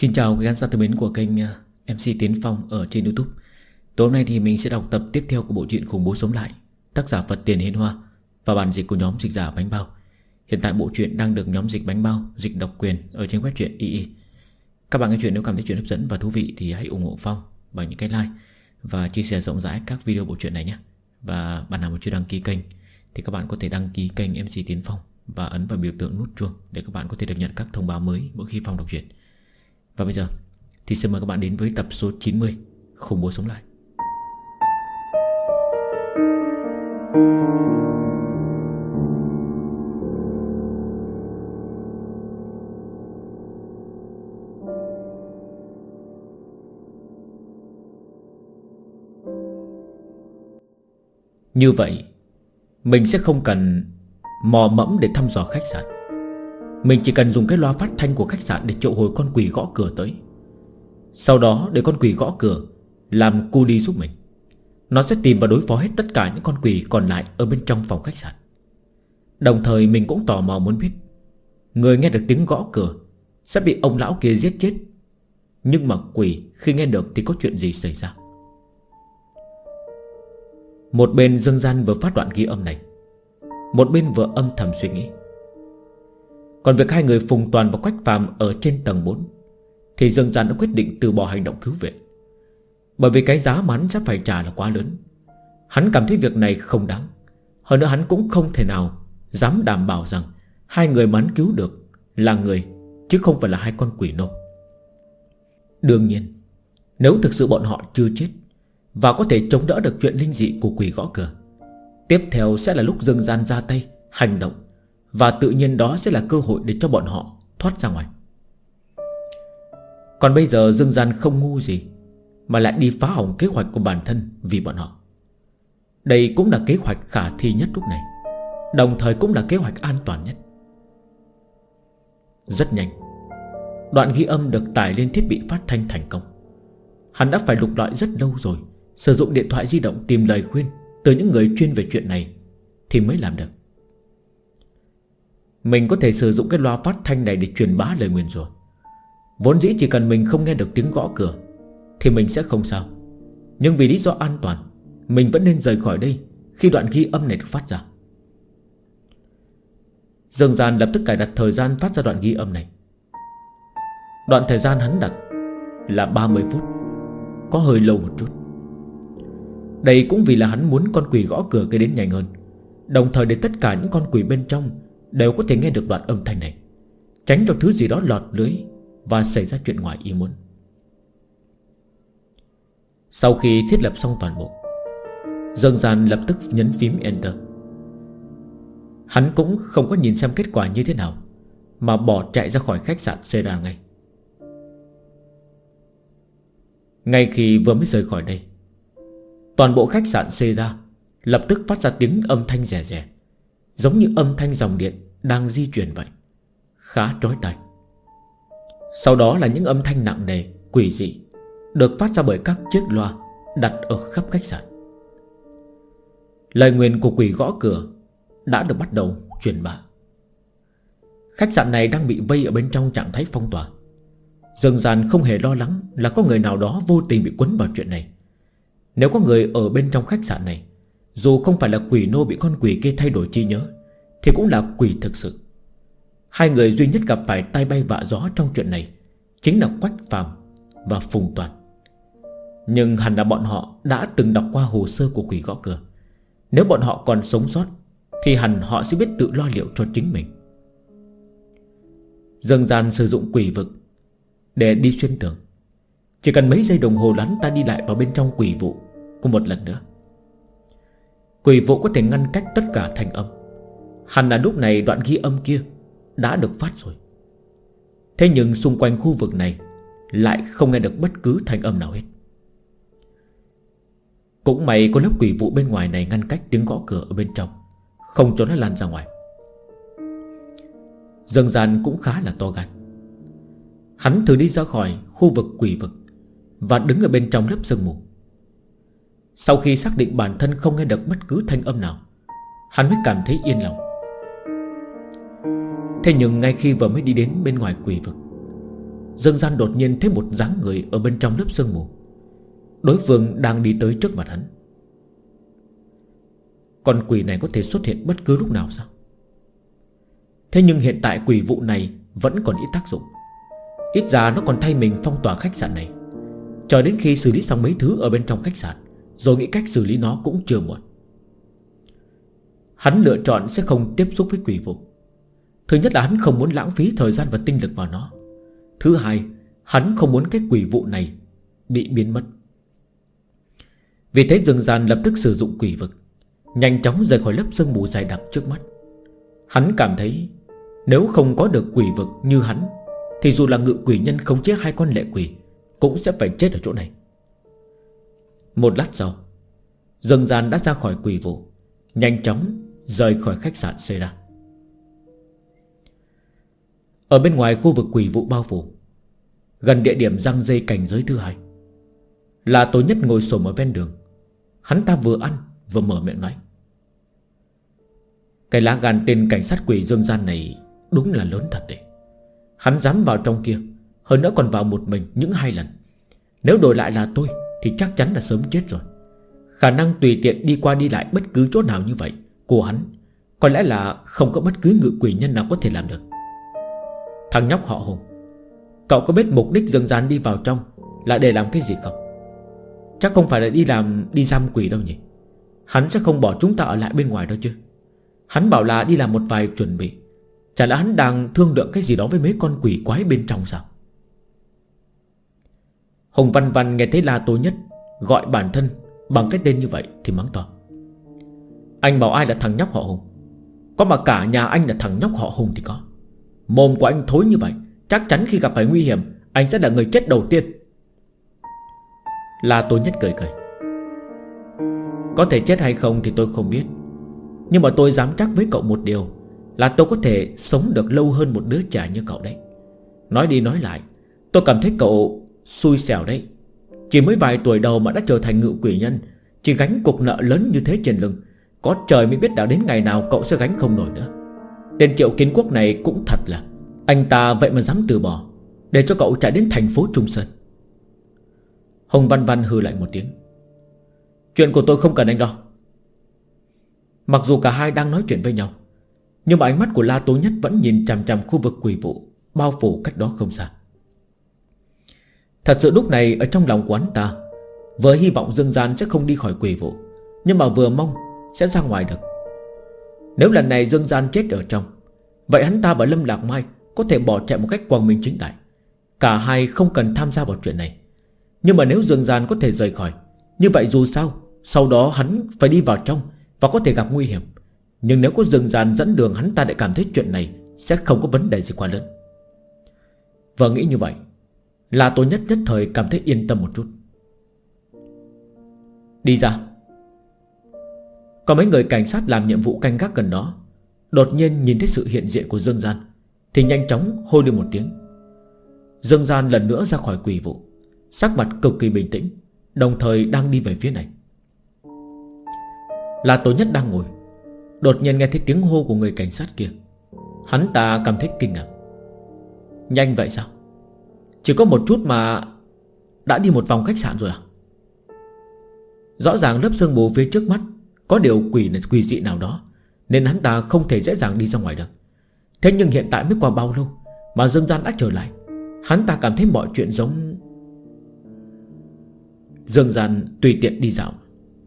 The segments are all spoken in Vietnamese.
Xin chào quý khán giả thân mến của kênh MC Tiến Phong ở trên YouTube. Tối hôm nay thì mình sẽ đọc tập tiếp theo của bộ truyện Khủng Bố Sống Lại, tác giả Phật Tiền Hiên Hoa và bản dịch của nhóm dịch giả Bánh Bao. Hiện tại bộ truyện đang được nhóm dịch Bánh Bao dịch độc quyền ở trên web truyện II. Các bạn nghe truyện nếu cảm thấy truyện hấp dẫn và thú vị thì hãy ủng hộ Phong bằng những cái like và chia sẻ rộng rãi các video bộ truyện này nhé. Và bạn nào mà chưa đăng ký kênh thì các bạn có thể đăng ký kênh MC Tiến Phong và ấn vào biểu tượng nút chuông để các bạn có thể được nhận các thông báo mới mỗi khi Phong đọc truyện. Và bây giờ thì xin mời các bạn đến với tập số 90 Khủng Bố Sống Lại. Như vậy mình sẽ không cần mò mẫm để thăm dò khách sạn. Mình chỉ cần dùng cái loa phát thanh của khách sạn để triệu hồi con quỷ gõ cửa tới. Sau đó để con quỷ gõ cửa làm cu đi giúp mình. Nó sẽ tìm và đối phó hết tất cả những con quỷ còn lại ở bên trong phòng khách sạn. Đồng thời mình cũng tò mò muốn biết người nghe được tiếng gõ cửa sẽ bị ông lão kia giết chết. Nhưng mà quỷ khi nghe được thì có chuyện gì xảy ra? Một bên Dương Gian vừa phát đoạn ghi âm này, một bên vừa âm thầm suy nghĩ. Còn việc hai người Phùng Toàn và Quách Phàm ở trên tầng 4 thì Dương Gian đã quyết định từ bỏ hành động cứu viện. Bởi vì cái giá mà hắn sẽ phải trả là quá lớn. Hắn cảm thấy việc này không đáng. Hơn nữa hắn cũng không thể nào dám đảm bảo rằng hai người mà hắn cứu được là người, chứ không phải là hai con quỷ nô. Đương nhiên, nếu thực sự bọn họ chưa chết và có thể chống đỡ được chuyện linh dị của quỷ gõ cửa, tiếp theo sẽ là lúc Dương Gian ra tay hành động. Và tự nhiên đó sẽ là cơ hội để cho bọn họ thoát ra ngoài. Còn bây giờ Dương Gian không ngu gì mà lại đi phá hỏng kế hoạch của bản thân vì bọn họ. Đây cũng là kế hoạch khả thi nhất lúc này, đồng thời cũng là kế hoạch an toàn nhất. Rất nhanh, đoạn ghi âm được tải lên thiết bị phát thanh thành công. Hắn đã phải lục lọi rất lâu rồi, sử dụng điện thoại di động tìm lời khuyên từ những người chuyên về chuyện này thì mới làm được. Mình có thể sử dụng cái loa phát thanh này để truyền bá lời nguyền rủa. Vốn dĩ chỉ cần mình không nghe được tiếng gõ cửa thì mình sẽ không sao. Nhưng vì lý do an toàn, mình vẫn nên rời khỏi đây khi đoạn ghi âm này được phát ra. Dương Gian lập tức cài đặt thời gian phát ra đoạn ghi âm này. Đoạn thời gian hắn đặt là 30 phút, có hơi lâu một chút. Đây cũng vì là hắn muốn con quỷ gõ cửa kia đến nhanh hơn, đồng thời để tất cả những con quỷ bên trong đều có thể nghe được đoạn âm thanh này, tránh cho thứ gì đó lọt lưới và xảy ra chuyện ngoài ý muốn. Sau khi thiết lập xong toàn bộ, Dương Gian lập tức nhấn phím Enter. Hắn cũng không có nhìn xem kết quả như thế nào mà bỏ chạy ra khỏi khách sạn Seda ngay. Ngay khi vừa mới rời khỏi đây, toàn bộ khách sạn Seda lập tức phát ra tiếng âm thanh rè rè, giống như âm thanh dòng điện đang di chuyển vậy, khá chói tai. Sau đó là những âm thanh nặng nề, quỷ dị được phát ra bởi các chiếc loa đặt ở khắp khách sạn. Lời nguyền của quỷ gõ cửa đã được bắt đầu truyền bá. Khách sạn này đang bị vây ở bên trong trạng thái phong tỏa. Dương Gian không hề lo lắng là có người nào đó vô tình bị quấn vào chuyện này. Nếu có người ở bên trong khách sạn này, dù không phải là quỷ nô bị con quỷ kia thay đổi trí nhớ, thì cũng là quỷ thực sự. Hai người duy nhất gặp phải tai bay vạ gió trong chuyện này chính là Quách Phàm và Phùng Toàn. Nhưng hẳn là bọn họ đã từng đọc qua hồ sơ của quỷ gõ cửa. Nếu bọn họ còn sống sót thì hẳn họ sẽ biết tự lo liệu cho chính mình. Dương Gian sử dụng quỷ vực để đi xuyên tường. Chỉ cần mấy giây đồng hồ lắn ta đi lại vào bên trong quỷ vụ của một lần nữa. Quỷ vụ có thể ngăn cách tất cả thanh âm. Hẳn là lúc này đoạn ghi âm kia đã được phát rồi. Thế nhưng xung quanh khu vực này lại không nghe được bất cứ thanh âm nào hết. Cũng may có lớp quỷ vụ bên ngoài này ngăn cách tiếng gõ cửa ở bên trong, không cho nó lan ra ngoài. Dương Gian cũng khá là to gan. Hắn thử đi ra khỏi khu vực quỷ vực và đứng ở bên trong lớp sương mù. Sau khi xác định bản thân không nghe được bất cứ thanh âm nào, hắn mới cảm thấy yên lòng. Thế nhưng ngay khi vừa mới đi đến bên ngoài quỷ vực, Dương Gian đột nhiên thấy một dáng người ở bên trong lớp sương mù. Đối phương đang đi tới trước mặt hắn. Con quỷ này có thể xuất hiện bất cứ lúc nào sao? Thế nhưng hiện tại quỷ vụ này vẫn còn ít tác dụng. Ít ra nó còn thay mình phong tỏa khách sạn này. Chờ đến khi xử lý xong mấy thứ ở bên trong khách sạn, rồi nghĩ cách xử lý nó cũng chưa muộn. Hắn lựa chọn sẽ không tiếp xúc với quỷ vụ. Thứ nhất là hắn không muốn lãng phí thời gian và tinh lực vào nó. Thứ hai, hắn không muốn cái quỷ vụ này bị biến mất. Vì thế Dương Gian lập tức sử dụng quỷ vực, nhanh chóng rời khỏi lớp sương mù dày đặc trước mắt. Hắn cảm thấy nếu không có được quỷ vực như hắn, thì dù là ngự quỷ nhân khống chế 2 con lệ quỷ cũng sẽ phải chết ở chỗ này. Một lát sau, Dương Gian đã ra khỏi quỷ vụ, nhanh chóng rời khỏi khách sạn Sera. Ở bên ngoài khu vực quỷ vụ bao phủ, gần địa điểm răng dây cảnh giới thứ 2, là Tố Nhất ngồi xổm ở ven đường. Hắn ta vừa ăn vừa mở miệng nói: cái lá gan tên cảnh sát quỷ Dương Gian này đúng là lớn thật đấy. Hắn dám vào trong kia, hơn nữa còn vào một mình những 2 lần. Nếu đổi lại là tôi thì chắc chắn là sớm chết rồi. Khả năng tùy tiện đi qua đi lại bất cứ chỗ nào như vậy của hắn, có lẽ là không có bất cứ ngự quỷ nhân nào có thể làm được. Thằng nhóc họ Hùng, cậu có biết mục đích Dương Gian đi vào trong là để làm cái gì không? Chắc không phải là đi giam quỷ đâu nhỉ? Hắn sẽ không bỏ chúng ta ở lại bên ngoài đâu chứ? Hắn bảo là đi làm một vài chuẩn bị. Chả lẽ hắn đang thương lượng cái gì đó với mấy con quỷ quái bên trong sao? Hùng Văn Văn nghe thấy La Tố Nhất gọi bản thân bằng cái tên như vậy thì mắng to: anh bảo ai là thằng nhóc họ Hùng? Có mà cả nhà anh là thằng nhóc họ Hùng thì có. Mồm của anh thối như vậy, chắc chắn khi gặp phải nguy hiểm anh sẽ là người chết đầu tiên. La Tố Nhất cười cười: có thể chết hay không thì tôi không biết, nhưng mà tôi dám chắc với cậu một điều, là tôi có thể sống được lâu hơn một đứa trẻ như cậu đấy. Nói đi nói lại, tôi cảm thấy cậu xui xẻo đấy. Chỉ mới vài tuổi đầu mà đã trở thành ngự quỷ nhân, chỉ gánh cục nợ lớn như thế trên lưng. Có trời mới biết đã đến ngày nào cậu sẽ gánh không nổi nữa. Tên Triệu Kiến Quốc này cũng thật là, anh ta vậy mà dám từ bỏ để cho cậu chạy đến thành phố Trung Sơn. Hồng Văn Văn hừ lại một tiếng: chuyện của tôi không cần anh lo. Mặc dù cả hai đang nói chuyện với nhau, nhưng mà ánh mắt của La Tố Nhất vẫn nhìn chằm chằm khu vực quỷ vụ bao phủ cách đó không xa. Thật sự lúc này ở trong lòng của hắn ta vừa hy vọng Dương Gian sẽ không đi khỏi quỷ vụ, nhưng mà vừa mong sẽ ra ngoài được. Nếu lần này Dương Gian chết ở trong, vậy hắn ta và Lâm Lạc Mai có thể bỏ chạy một cách quang minh chính đại. Cả hai không cần tham gia vào chuyện này. Nhưng mà nếu Dương Gian có thể rời khỏi, như vậy dù sao sau đó hắn phải đi vào trong và có thể gặp nguy hiểm. Nhưng nếu có Dương Gian dẫn đường, hắn ta lại cảm thấy chuyện này sẽ không có vấn đề gì quá lớn. Và nghĩ như vậy, La Tố Nhất nhất thời cảm thấy yên tâm một chút. Đi ra. Có mấy người cảnh sát làm nhiệm vụ canh gác gần đó đột nhiên nhìn thấy sự hiện diện của Dương Gian thì nhanh chóng hô lên một tiếng. Dương Gian lần nữa ra khỏi quỷ vụ, sắc mặt cực kỳ bình tĩnh, đồng thời đang đi về phía này. La Tố Nhất đang ngồi, đột nhiên nghe thấy tiếng hô của người cảnh sát kia. Hắn ta cảm thấy kinh ngạc. Nhanh vậy sao? Chỉ có một chút mà đã đi một vòng khách sạn rồi à? Rõ ràng lớp sương mù phía trước mắt có điều quỷ dị nào đó, nên hắn ta không thể dễ dàng đi ra ngoài được. Thế nhưng hiện tại mới qua bao lâu mà Dương Gian đã trở lại? Hắn ta cảm thấy mọi chuyện giống Dương Gian tùy tiện đi dạo.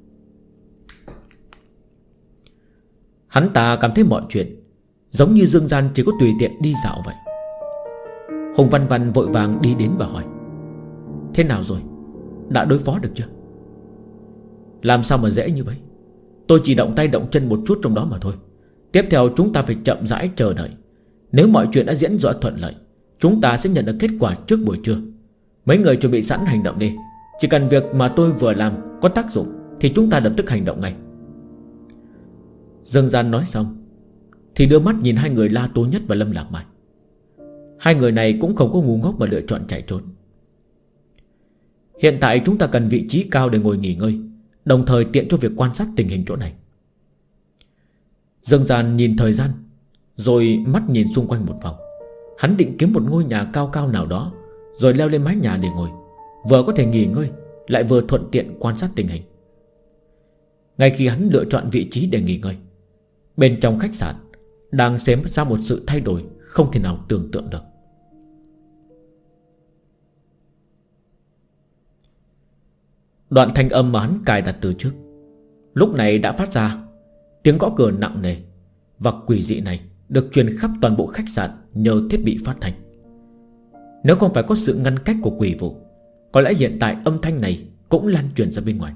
Hắn ta cảm thấy mọi chuyện giống như Dương Gian chỉ có tùy tiện đi dạo vậy. Hùng Văn Văn vội vàng đi đến và hỏi: thế nào rồi? Đã đối phó được chưa? Làm sao mà dễ như vậy? Tôi chỉ động tay động chân một chút trong đó mà thôi. Tiếp theo chúng ta phải chậm rãi chờ đợi. Nếu mọi chuyện đã diễn rõ thuận lợi, chúng ta sẽ nhận được kết quả trước buổi trưa. Mấy người chuẩn bị sẵn hành động đi. Chỉ cần việc mà tôi vừa làm có tác dụng thì chúng ta lập tức hành động ngay. Dương Gian nói xong thì đưa mắt nhìn hai người La Tố Nhất và Lâm Lạc Mai. Hai người này cũng không có ngu ngốc mà lựa chọn chạy trốn. Hiện tại chúng ta cần vị trí cao để ngồi nghỉ ngơi, đồng thời tiện cho việc quan sát tình hình chỗ này. Dương Gian nhìn thời gian, rồi mắt nhìn xung quanh một vòng. Hắn định kiếm một ngôi nhà cao cao nào đó, rồi leo lên mái nhà để ngồi, vừa có thể nghỉ ngơi lại vừa thuận tiện quan sát tình hình. Ngay khi hắn lựa chọn vị trí để nghỉ ngơi, bên trong khách sạn đang xảy ra một sự thay đổi không thể nào tưởng tượng được. Đoạn thanh âm mà hắn cài đặt từ trước lúc này đã phát ra. Tiếng gõ cửa nặng nề và quỷ dị này được truyền khắp toàn bộ khách sạn nhờ thiết bị phát thanh. Nếu không phải có sự ngăn cách của quỷ vụ, có lẽ hiện tại âm thanh này cũng lan truyền ra bên ngoài.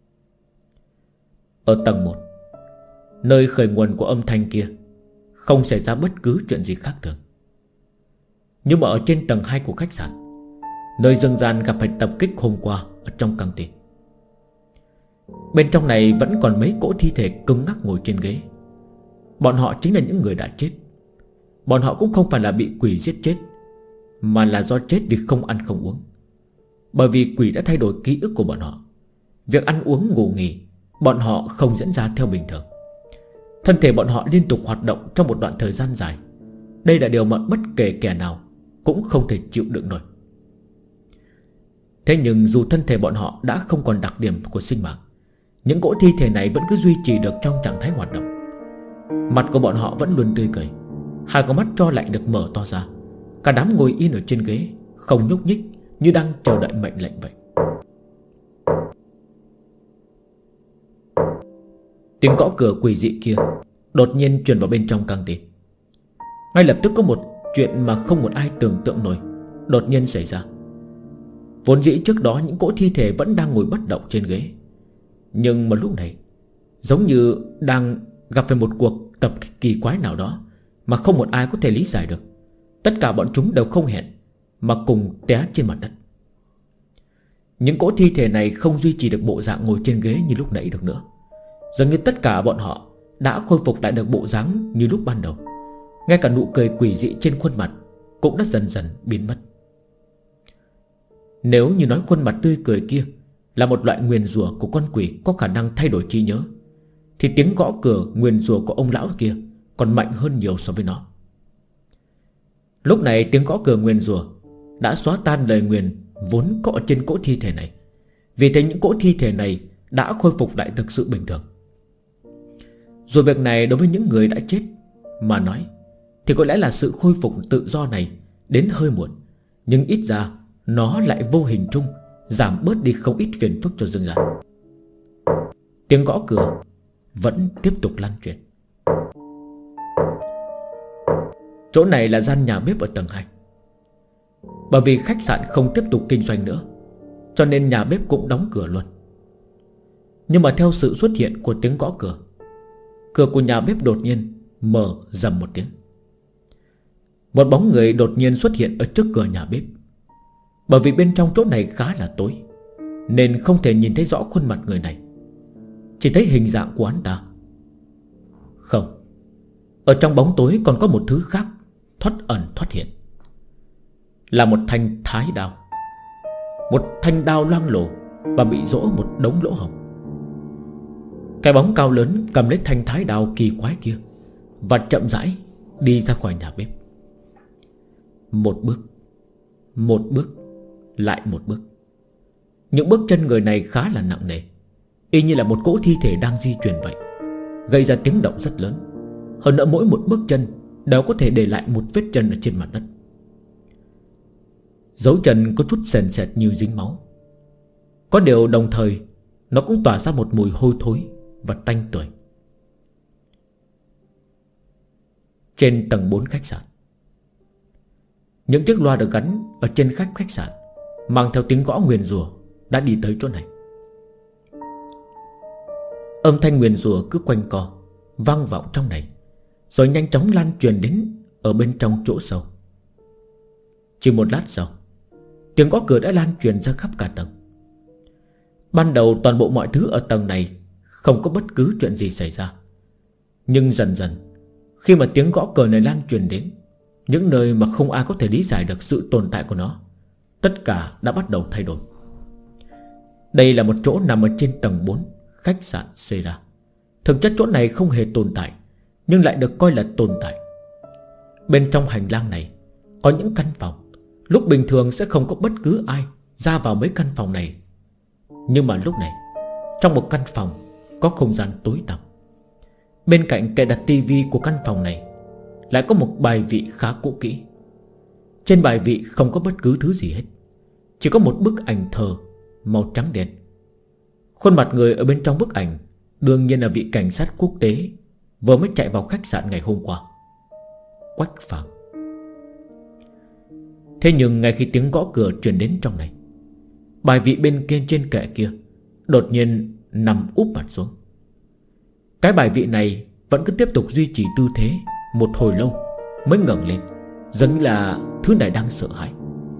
Ở tầng 1, nơi khởi nguồn của âm thanh kia, không xảy ra bất cứ chuyện gì khác thường. Nhưng mà ở trên tầng 2 của khách sạn, nơi Dương Gian gặp phải tập kích hôm qua ở trong căng tin, bên trong này vẫn còn mấy cỗ thi thể cứng ngắc ngồi trên ghế. Bọn họ chính là những người đã chết. Bọn họ cũng không phải là bị quỷ giết chết, mà là do chết vì không ăn không uống. Bởi vì quỷ đã thay đổi ký ức của bọn họ. Việc ăn uống ngủ nghỉ bọn họ không diễn ra theo bình thường. Thân thể bọn họ liên tục hoạt động trong một đoạn thời gian dài. Đây là điều mà bất kể kẻ nào cũng không thể chịu đựng nổi. Thế nhưng dù thân thể bọn họ đã không còn đặc điểm của sinh mạng, những cỗ thi thể này vẫn cứ duy trì được trong trạng thái hoạt động. Mặt của bọn họ vẫn luôn tươi cười, hai con mắt tro lạnh được mở to ra. Cả đám ngồi yên ở trên ghế, không nhúc nhích, như đang chờ đợi mệnh lệnh vậy. Tiếng gõ cửa quỷ dị kia đột nhiên truyền vào bên trong căng tin. Ngay lập tức có một chuyện mà không một ai tưởng tượng nổi đột nhiên xảy ra. Vốn dĩ trước đó những cỗ thi thể vẫn đang ngồi bất động trên ghế, nhưng mà lúc này giống như đang gặp phải một cuộc tập kích kỳ quái nào đó mà không một ai có thể lý giải được. Tất cả bọn chúng đều không hẹn mà cùng té trên mặt đất. Những cỗ thi thể này không duy trì được bộ dạng ngồi trên ghế như lúc nãy được nữa. Dường như tất cả bọn họ đã khôi phục lại được bộ dáng như lúc ban đầu. Ngay cả nụ cười quỷ dị trên khuôn mặt cũng đã dần dần biến mất. Nếu như nói khuôn mặt tươi cười kia là một loại nguyền rủa của con quỷ có khả năng thay đổi trí nhớ, thì tiếng gõ cửa nguyền rủa của ông lão kia còn mạnh hơn nhiều so với nó. Lúc này tiếng gõ cửa nguyền rủa đã xóa tan lời nguyền vốn có ở trên cỗ thi thể này. Vì thế những cỗ thi thể này đã khôi phục lại thực sự bình thường. Dù việc này đối với những người đã chết mà nói thì có lẽ là sự khôi phục tự do này đến hơi muộn, nhưng ít ra nó lại vô hình chung giảm bớt đi không ít phiền phức cho Dương Gian. Tiếng gõ cửa vẫn tiếp tục lan truyền. Chỗ này là gian nhà bếp ở tầng 2. Bởi vì khách sạn không tiếp tục kinh doanh nữa, cho nên nhà bếp cũng đóng cửa luôn. Nhưng mà theo sự xuất hiện của tiếng gõ cửa, cửa của nhà bếp đột nhiên mở rầm một tiếng. Một bóng người đột nhiên xuất hiện ở trước cửa nhà bếp. Bởi vì bên trong chỗ này khá là tối, nên không thể nhìn thấy rõ khuôn mặt người này, chỉ thấy hình dạng của hắn ta. Không, ở trong bóng tối còn có một thứ khác thoát ẩn thoát hiện. Là một thanh thái đao. Một thanh đao loang lổ và bị rỗ một đống lỗ hổng. Cái bóng cao lớn cầm lấy thanh thái đao kỳ quái kia và chậm rãi đi ra khỏi nhà bếp. Một bước, một bước, lại một bước. Những bước chân người này khá là nặng nề, y như là một cỗ thi thể đang di chuyển vậy, gây ra tiếng động rất lớn. Hơn nữa mỗi một bước chân đều có thể để lại một vết chân ở trên mặt đất. Dấu chân có chút sền sệt như dính máu. Có điều đồng thời nó cũng tỏa ra một mùi hôi thối và tanh tưởi. Trên tầng 4 khách sạn, những chiếc loa được gắn ở trên khách sạn mang theo tiếng gõ nguyền rủa đã đi tới chỗ này. Âm thanh nguyền rủa cứ quanh co vang vọng trong này, rồi nhanh chóng lan truyền đến ở bên trong chỗ sâu. Chỉ một lát sau, tiếng gõ cửa đã lan truyền ra khắp cả tầng. Ban đầu toàn bộ mọi thứ ở tầng này không có bất cứ chuyện gì xảy ra. Nhưng dần dần, khi mà tiếng gõ cửa này lan truyền đến những nơi mà không ai có thể lý giải được sự tồn tại của nó, tất cả đã bắt đầu thay đổi. Đây là một chỗ nằm ở trên tầng 4 khách sạn Sera. Thực chất chỗ này không hề tồn tại, nhưng lại được coi là tồn tại. Bên trong hành lang này có những căn phòng lúc bình thường sẽ không có bất cứ ai ra vào mấy căn phòng này. Nhưng mà lúc này, trong một căn phòng có không gian tối tăm. Bên cạnh kệ đặt tivi của căn phòng này lại có một bài vị khá cũ kỹ. Trên bài vị không có bất cứ thứ gì hết, chỉ có một bức ảnh thờ màu trắng đen. Khuôn mặt người ở bên trong bức ảnh đương nhiên là vị cảnh sát quốc tế vừa mới chạy vào khách sạn ngày hôm qua, Quách Phàm. Thế nhưng ngay khi tiếng gõ cửa truyền đến trong này, bài vị bên kia trên kệ kia đột nhiên nằm úp mặt xuống. Cái bài vị này vẫn cứ tiếp tục duy trì tư thế một hồi lâu mới ngẩng lên, giống như là thứ này đang sợ hãi.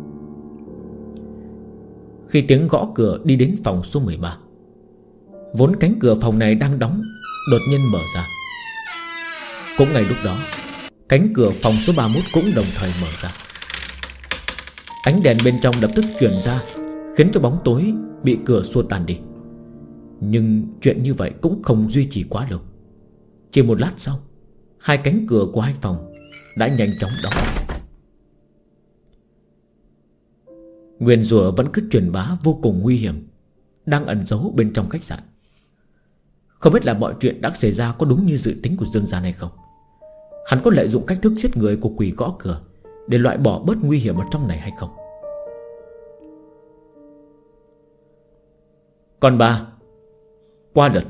Khi tiếng gõ cửa đi đến phòng số 13, vốn cánh cửa phòng này đang đóng đột nhiên mở ra. Cũng ngay lúc đó, cánh cửa phòng số 31 cũng đồng thời mở ra. Ánh đèn bên trong lập tức truyền ra, khiến cho bóng tối bị cửa xua tan đi. Nhưng chuyện như vậy cũng không duy trì quá lâu. Chỉ một lát sau, hai cánh cửa của hai phòng đã nhanh chóng đóng. Nguyền rủa vẫn cứ truyền bá vô cùng nguy hiểm đang ẩn giấu bên trong khách sạn. Không biết là mọi chuyện đã xảy ra có đúng như dự tính của Dương Gian hay không. Hắn có lợi dụng cách thức giết người của quỷ gõ cửa để loại bỏ bớt nguy hiểm ở trong này hay không. Còn bà, qua lượt.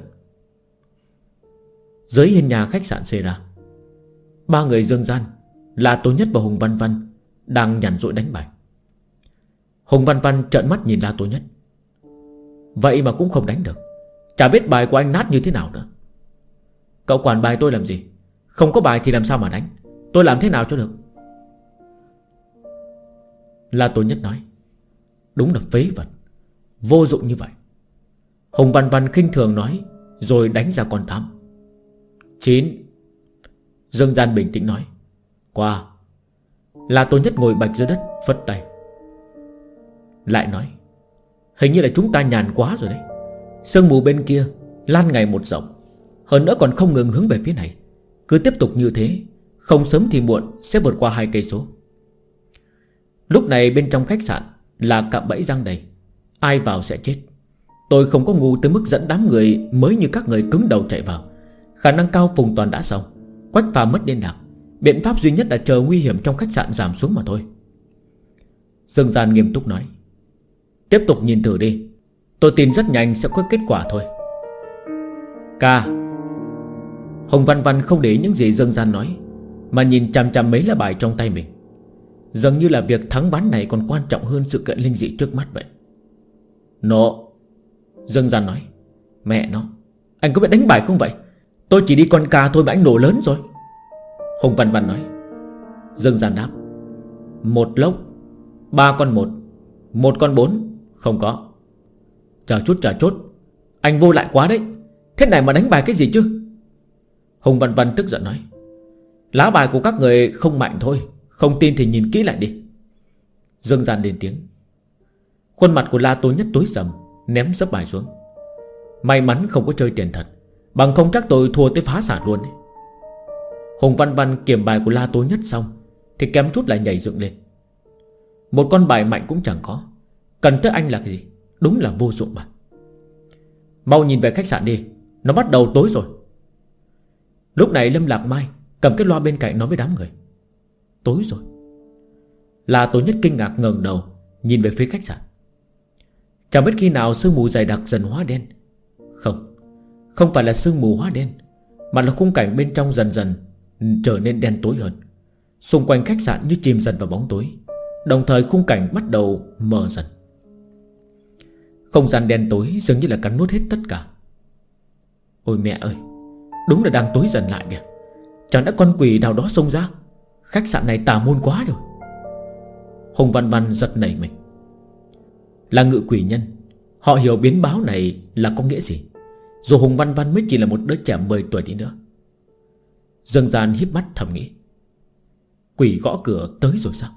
Dưới hiên nhà khách sạn xây ra, ba người Dương Gian là Tố Nhất và Hùng Văn Văn đang nhàn rỗi đánh bài. Hùng Văn Văn trợn mắt nhìn La Tố Nhất. Vậy mà cũng không đánh được, chả biết bài của anh nát như thế nào nữa. Cậu quản bài tôi làm gì? Không có bài thì làm sao mà đánh? Tôi làm thế nào cho được? La Tố Nhất nói. Đúng là phế vật, vô dụng như vậy. Hùng Văn Văn khinh thường nói, rồi đánh ra con 8. 9. Dương Gian bình tĩnh nói. Qua. La Tố Nhất ngồi bạch dưới đất, phất tay. Lại nói. Hình như là chúng ta nhàn quá rồi đấy. Sương mù bên kia lan ngày một rộng, hơn nữa còn không ngừng hướng về phía này. Cứ tiếp tục như thế, không sớm thì muộn sẽ vượt qua 2 cây số. Lúc này bên trong khách sạn là cạm bẫy giăng đầy, ai vào sẽ chết. Tôi không có ngu tới mức dẫn đám người mới như các người cứng đầu chạy vào. Khả năng cao Phùng Toàn đã xong, Quách Phàm mất liên lạc. Biện pháp duy nhất là chờ nguy hiểm trong khách sạn giảm xuống mà thôi. Dương Gian nghiêm túc nói. Tiếp tục nhìn thử đi, tôi tin rất nhanh sẽ có kết quả thôi. Ca. Hồng Văn Văn không để ý những gì Dương Gian nói, mà nhìn chằm chằm mấy lá bài trong tay mình. Dường như là việc thắng ván này còn quan trọng hơn sự kiện linh dị trước mắt vậy. Nộ. Dương Gian nói. Mẹ nó, anh có biết đánh bài không vậy? Tôi chỉ đi con ca thôi mà anh nổ lớn rồi. Hồng Văn Văn nói. Dương Gian đáp. 1 lốc, 3 con 1, 1 con 4. Không có. Chà chốt, anh vô lại quá đấy. Thế này mà đánh bài cái gì chứ? Hồng Văn Văn tức giận nói. Lá bài của các người không mạnh thôi, không tin thì nhìn kỹ lại đi. Dương Gian lên tiếng. Khuôn mặt của La Tố Nhất tối sầm, ném sấp bài xuống. May mắn không có chơi tiền thật, bằng không chắc tôi thua tới phá sản luôn ấy. Hồng Văn Văn kiểm bài của La Tố Nhất xong thì kém chút lại nhảy dựng lên. Một con bài mạnh cũng chẳng có, cần tới anh là cái gì? Đúng là vô dụng mà. Mau nhìn về khách sạn đi, nó bắt đầu tối rồi. Lúc này Lâm Lạc Mai cầm cái loa bên cạnh nói với đám người. Tối rồi. La Tố Nhất kinh ngạc ngẩng đầu nhìn về phía khách sạn. Chẳng biết khi nào sương mù dày đặc dần hóa đen. Không phải là sương mù hóa đen, mà là khung cảnh bên trong dần dần trở nên đen tối hơn. Xung quanh khách sạn như chìm dần vào bóng tối, đồng thời khung cảnh bắt đầu mờ dần. Không gian đen tối dường như là cắn nuốt hết tất cả. Ôi mẹ ơi, đúng là đang tối dần lại kìa. Chẳng đã con quỷ nào đó xông ra. Khách sạn này tà môn quá rồi. Hồng Văn Văn giật nảy mình. Là ngự quỷ nhân, họ hiểu biến báo này là có nghĩa gì, dù Hồng Văn Văn mới chỉ là một đứa trẻ 10 tuổi đi nữa. Dương Gian híp mắt thầm nghĩ. Quỷ gõ cửa tới rồi sao?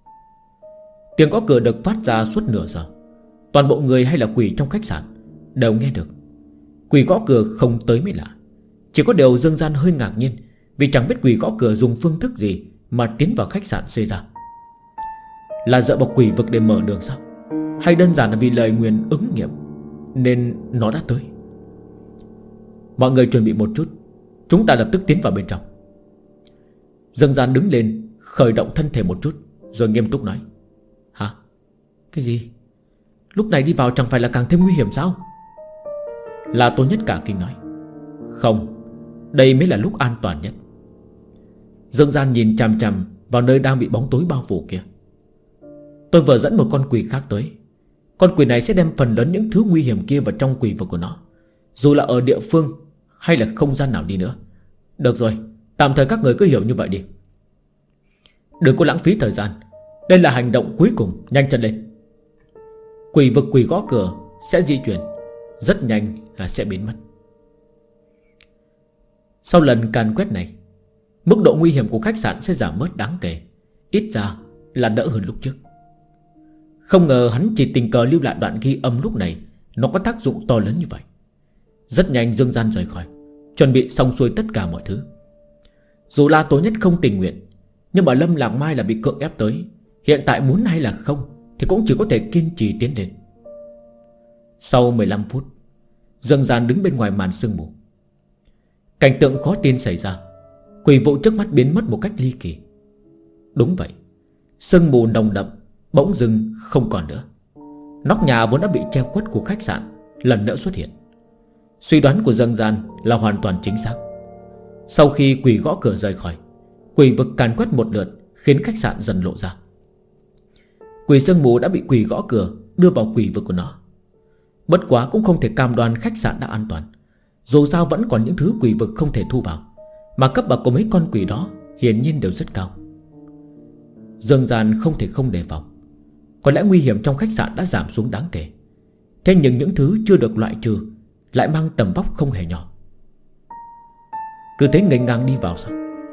Tiếng gõ cửa được phát ra suốt nửa giờ. Toàn bộ người hay là quỷ trong khách sạn đều nghe được. Quỷ gõ cửa không tới mới lạ. Chỉ có điều Dương Gian hơi ngạc nhiên, vì chẳng biết quỷ gõ cửa dùng phương thức gì mà tiến vào khách sạn xây ra. là dựa vào quỷ vực để mở đường sao? Hay đơn giản là vì lời nguyền ứng nghiệm nên nó đã tới? Mọi người chuẩn bị một chút, chúng ta lập tức tiến vào bên trong. Dương Gian đứng lên, khởi động thân thể một chút, rồi nghiêm túc nói: Hả? Cái gì? Lúc này đi vào chẳng phải là càng thêm nguy hiểm sao? La Tô Nhất cả kinh nói: Không, đây mới là lúc an toàn nhất. Dương Gian nhìn chằm chằm vào nơi đang bị bóng tối bao phủ kia. Tôi vừa dẫn một con quỷ khác tới. Con quỷ này sẽ đem phần lớn những thứ nguy hiểm kia vào trong quỷ vực của nó, dù là ở địa phương hay là không gian nào đi nữa. Được rồi, tạm thời các người cứ hiểu như vậy đi. Đừng có lãng phí thời gian, đây là hành động cuối cùng, nhanh chân lên. Quỷ vực quỷ gõ cửa sẽ di chuyển, rất nhanh là sẽ biến mất. Sau lần càn quét này, mức độ nguy hiểm của khách sạn sẽ giảm bớt đáng kể, ít ra là đỡ hơn lúc trước. Không ngờ hắn chỉ tình cờ lưu lại đoạn ghi âm lúc này, nó có tác dụng to lớn như vậy. Rất nhanh Dương Gian rời khỏi, chuẩn bị xong xuôi tất cả mọi thứ. Dù La Tố Nhất không tình nguyện, nhưng mà Lâm Lạc Mai là bị cưỡng ép tới, hiện tại muốn hay là không thì cũng chỉ có thể kiên trì tiến lên. Sau 15 phút, Dương Gian đứng bên ngoài màn sương mù. Cảnh tượng khó tin xảy ra. Quỷ vụ trước mắt biến mất một cách ly kỳ. Đúng vậy, sương mù nồng đậm bỗng dưng không còn nữa. Nóc nhà vốn đã bị che khuất của khách sạn lần nữa xuất hiện. Suy đoán của Dương Gian là hoàn toàn chính xác. Sau khi quỷ gõ cửa rời khỏi, quỷ vực càn quét một lượt, khiến khách sạn dần lộ ra. Quỷ sương mù đã bị quỷ gõ cửa đưa vào quỷ vực của nó. Bất quá cũng không thể cam đoan khách sạn đã an toàn. Dù sao vẫn còn những thứ quỷ vực không thể thu vào, mà cấp bậc của mấy con quỷ đó hiển nhiên đều rất cao. Dương Gian không thể không đề phòng. Có lẽ nguy hiểm trong khách sạn đã giảm xuống đáng kể. Thế nhưng những thứ chưa được loại trừ lại mang tầm vóc không hề nhỏ. Cứ thế nghênh ngang đi vào sao?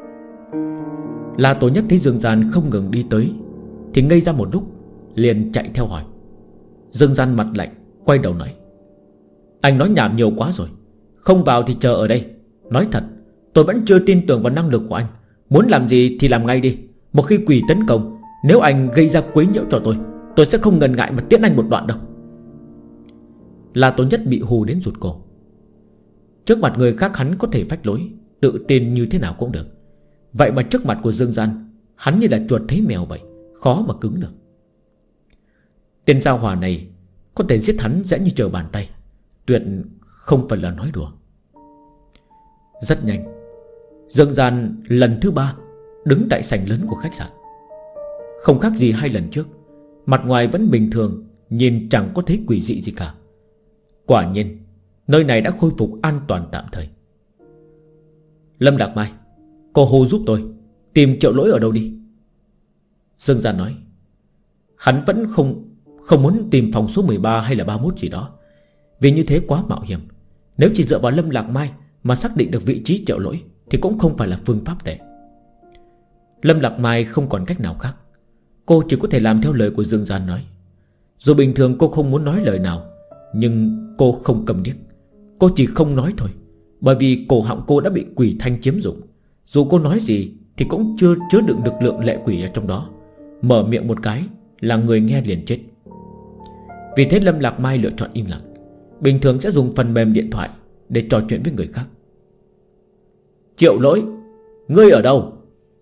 La Tố Nhất thấy Dương Gian không ngừng đi tới thì ngây ra một lúc, liền chạy theo hỏi. Dương Gian mặt lạnh, quay đầu nói: Anh nói nhảm nhiều quá rồi, không vào thì chờ ở đây. Nói thật, tôi vẫn chưa tin tưởng vào năng lực của anh. Muốn làm gì thì làm ngay đi. Một khi quỷ tấn công, nếu anh gây ra quấy nhiễu cho tôi sẽ không ngần ngại mà tiễn anh một đoạn đâu. La Tố Nhất bị hù đến rụt cổ. Trước mặt người khác hắn có thể phách lối, tự tin như thế nào cũng được. Vậy mà trước mặt của Dương Gian, hắn như là chuột thấy mèo vậy, khó mà cứng được. Tên giao hỏa này có thể giết hắn dễ như trở bàn tay, tuyệt không phải là nói đùa. Rất nhanh, Dương Gian lần thứ 3 đứng tại sảnh lớn của khách sạn. Không khác gì hai lần trước, mặt ngoài vẫn bình thường, nhìn chẳng có thấy quỷ dị gì cả. Quả nhiên nơi này đã khôi phục an toàn tạm thời. Lâm Lạc Mai, cô Hồ giúp tôi tìm Triệu Lỗi ở đâu đi. Dương Gian nói. Hắn vẫn không muốn tìm phòng số 13 hay là 31 gì đó, vì như thế quá mạo hiểm. Nếu chỉ dựa vào Lâm Lạc Mai mà xác định được vị trí Triệu Lỗi thì cũng không phải là phương pháp tệ. Lâm Lạc Mai không còn cách nào khác, cô chỉ có thể làm theo lời của Dương Gian nói. Dù bình thường cô không muốn nói lời nào, nhưng cô không cầm điếc. Cô chỉ không nói thôi, bởi vì cổ họng cô đã bị quỷ thanh chiếm dụng. Dù cô nói gì thì cũng chưa chứa đựng được lượng lệ quỷ ở trong đó. Mở miệng một cái là người nghe liền chết. Vì thế Lâm Lạc Mai lựa chọn im lặng. Bình thường sẽ dùng phần mềm điện thoại để trò chuyện với người khác. Triệu Lỗi, ngươi ở đâu?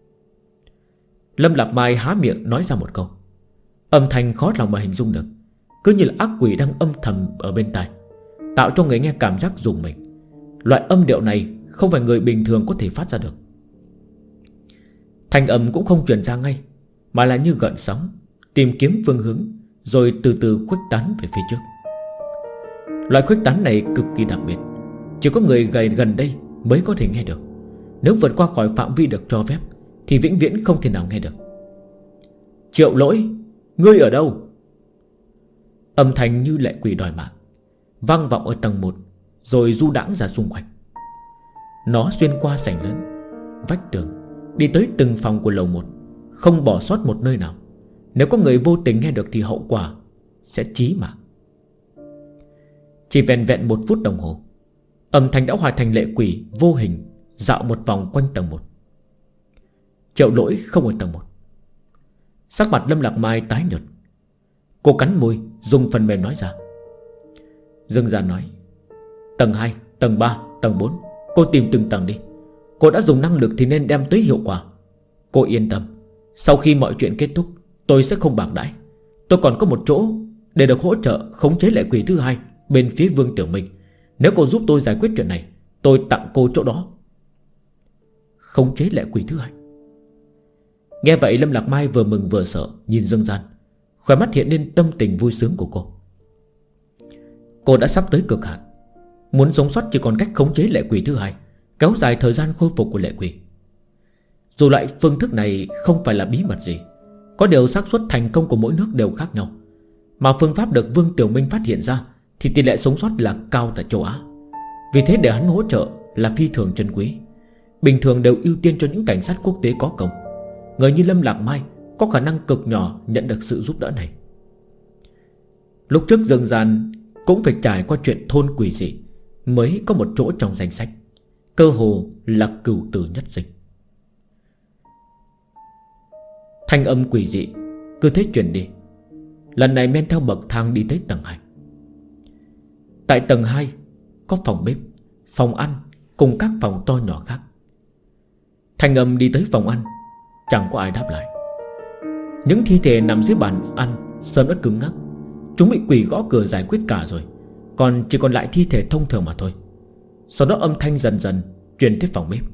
Lâm Lạc Mai há miệng nói ra một câu. Âm thanh khó lòng mà hình dung được, cứ như là ác quỷ đang âm thầm ở bên tai, tạo cho người nghe cảm giác rùng mình. Loại âm điệu này không phải người bình thường có thể phát ra được. Thanh âm cũng không truyền ra ngay, mà là như gợn sóng, tìm kiếm phương hướng, rồi từ từ khuếch tán về phía trước. Loại khuếch tán này cực kỳ đặc biệt, chỉ có người gần đây mới có thể nghe được. Nếu vượt qua khỏi phạm vi được cho phép thì vĩnh viễn không thể nào nghe được. Triệu Lỗi, ngươi ở đâu? Âm thanh như lệ quỷ đòi mạng vang vọng ở tầng 1, rồi du đãng ra xung quanh. Nó xuyên qua sảnh lớn, vách tường, đi tới từng phòng của lầu 1, không bỏ sót một nơi nào. Nếu có người vô tình nghe được thì hậu quả sẽ chí mạng. Chỉ vẹn vẹn 1 phút đồng hồ, âm thanh đã hòa thành lệ quỷ vô hình dạo một vòng quanh tầng 1. Triệu Lỗi không ở tầng 1. Sắc mặt Lâm Lạc Mai tái nhợt. Cô cắn môi dùng phần mềm nói ra. Dương Gian nói: tầng 2, tầng 3, tầng 4. Cô tìm từng tầng đi. Cô đã dùng năng lực thì nên đem tới hiệu quả. Cô yên tâm, sau khi mọi chuyện kết thúc, tôi sẽ không bạc đãi. Tôi còn có một chỗ để được hỗ trợ khống chế lệ quỷ thứ hai bên phía Vương Tiểu Minh. Nếu cô giúp tôi giải quyết chuyện này, tôi tặng cô chỗ đó. Khống chế lệ quỷ thứ hai. Nghe vậy Lâm Lạc Mai vừa mừng vừa sợ nhìn Dương Gian, khóe mắt hiện lên tâm tình vui sướng của cô. Cô đã sắp tới cực hạn. Muốn sống sót chỉ còn cách khống chế lệ quỷ thứ hai, kéo dài thời gian khôi phục của lệ quỷ. Dù loại phương thức này không phải là bí mật gì, có điều xác suất thành công của mỗi nước đều khác nhau. Mà phương pháp được Vương Tiểu Minh phát hiện ra thì tỷ lệ sống sót là cao tại châu Á. Vì thế để hắn hỗ trợ là phi thường trân quý. Bình thường đều ưu tiên cho những cảnh sát quốc tế có công. Người như Lâm Lạc Mai có khả năng cực nhỏ nhận được sự giúp đỡ này. Lúc trước Dương Gian cũng phải trải qua chuyện thôn quỷ dị mới có một chỗ trong danh sách. Cơ hồ là cửu tử nhất sinh. Thanh âm quỷ dị cứ thế truyền đi. Lần này men theo bậc thang đi tới tầng 2. Tại tầng 2 có phòng bếp, phòng ăn cùng các phòng to nhỏ khác. Thanh âm đi tới phòng ăn, chẳng có ai đáp lại. Những thi thể nằm dưới bàn ăn sớm đã cứng ngắc. Chúng bị quỷ gõ cửa giải quyết cả rồi, còn chỉ còn lại thi thể thông thường mà thôi. Sau đó âm thanh dần dần truyền tới phòng bếp.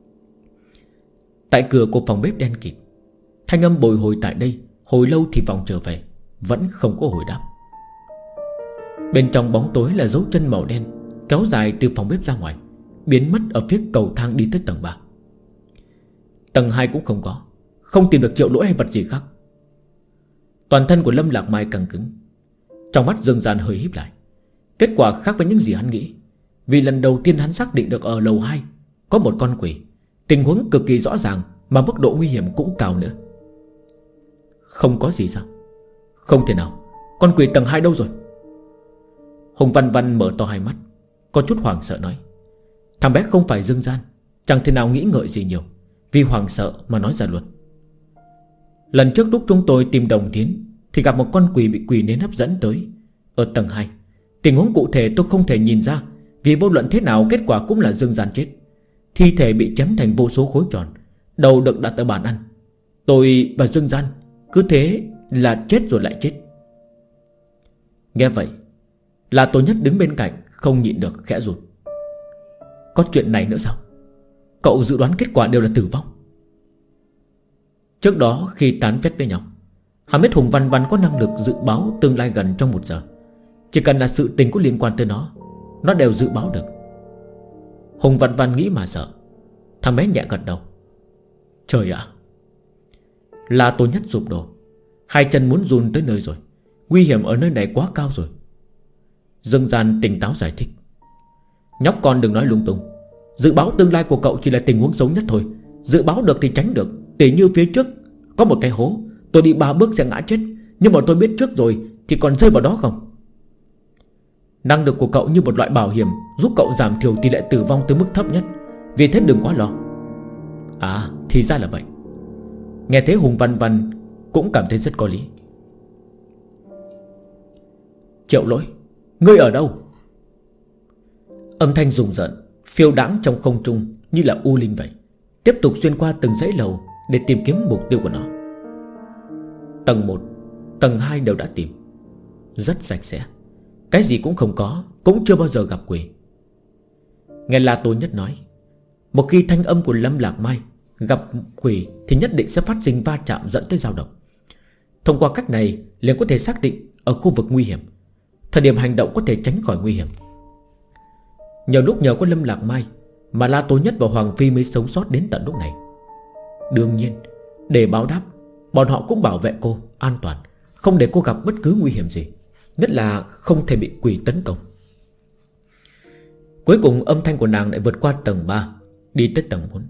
Tại cửa của phòng bếp đen kịt. Thanh âm bồi hồi tại đây hồi lâu thì vòng trở về, vẫn không có hồi đáp. Bên trong bóng tối là dấu chân màu đen kéo dài từ phòng bếp ra ngoài, biến mất ở phía cầu thang đi tới tầng 3. Tầng 2 cũng không có, không tìm được Triệu Lỗi hay vật gì khác. Toàn thân của Lâm Lạc Mai căng cứng. Trong mắt Dương Gian hơi híp lại. Kết quả khác với những gì hắn nghĩ. Vì lần đầu tiên hắn xác định được ở lầu 2 có một con quỷ. Tình huống cực kỳ rõ ràng, mà mức độ nguy hiểm cũng cao nữa. Không có gì sao? Không thể nào. Con quỷ tầng 2 đâu rồi? Hùng Văn Văn mở to hai mắt, có chút hoảng sợ nói. Thằng bé không phải Dương Gian, chẳng thể nào nghĩ ngợi gì nhiều, vì hoảng sợ mà nói ra luôn. Lần trước lúc chúng tôi tìm Đồng Thiến thì gặp một con quỷ bị quỷ nến hấp dẫn tới ở tầng 2. Tình huống cụ thể tôi không thể nhìn ra, vì vô luận thế nào kết quả cũng là Dương Gian chết. Thi thể bị chém thành vô số khối tròn, đầu được đặt ở bàn ăn. Tôi và Dương Gian cứ thế là chết rồi lại chết. Nghe vậy là Tô Nhất đứng bên cạnh không nhịn được khẽ rụt. Có chuyện này nữa sao? Cậu dự đoán kết quả đều là tử vong? Trước đó khi tán phét với nhau, hắn biết Hùng Văn Văn có năng lực dự báo tương lai gần trong 1 giờ. Chỉ cần là sự tình có liên quan tới nó đều dự báo được. Hùng Văn Văn nghĩ mà sợ. Thằng bé nhẹ gật đầu. Trời ạ! Là Tô Nhất sụp đổ, hai chân muốn run tới nơi rồi. Nguy hiểm ở nơi này quá cao rồi. Dương Gian tỉnh táo giải thích. Nhóc con đừng nói lung tung. Dự báo tương lai của cậu chỉ là tình huống xấu nhất thôi. Dự báo được thì tránh được. Tỉ như phía trước có một cái hố, tôi đi 3 bước sẽ ngã chết, nhưng mà tôi biết trước rồi thì còn rơi vào đó không? Năng lực của cậu như một loại bảo hiểm, giúp cậu giảm thiểu tỷ lệ tử vong tới mức thấp nhất. Vì thế đừng quá lo. À thì ra là vậy. Nghe thế Hùng Văn Văn cũng cảm thấy rất có lý. Triệu Lỗi, ngươi ở đâu? Âm thanh rùng rợn phiêu đãng trong không trung như là u linh vậy, tiếp tục xuyên qua từng dãy lầu để tìm kiếm mục tiêu của nó. Tầng 1, tầng 2 đều đã tìm rất sạch sẽ, cái gì cũng không có, cũng chưa bao giờ gặp quỷ. Nghe La Tô Nhất nói, một khi thanh âm của Lâm Lạc Mai gặp quỷ thì nhất định sẽ phát sinh va chạm dẫn tới dao động. Thông qua cách này liền có thể xác định ở khu vực nguy hiểm, thời điểm hành động có thể tránh khỏi nguy hiểm. Nhiều lúc nhờ có Lâm Lạc Mai mà La Tô Nhất và Hoàng Phi mới sống sót đến tận lúc này. Đương nhiên để báo đáp, bọn họ cũng bảo vệ cô an toàn, không để cô gặp bất cứ nguy hiểm gì, nhất là không thể bị quỷ tấn công. Cuối cùng âm thanh của nàng lại vượt qua tầng 3, đi tới tầng 4.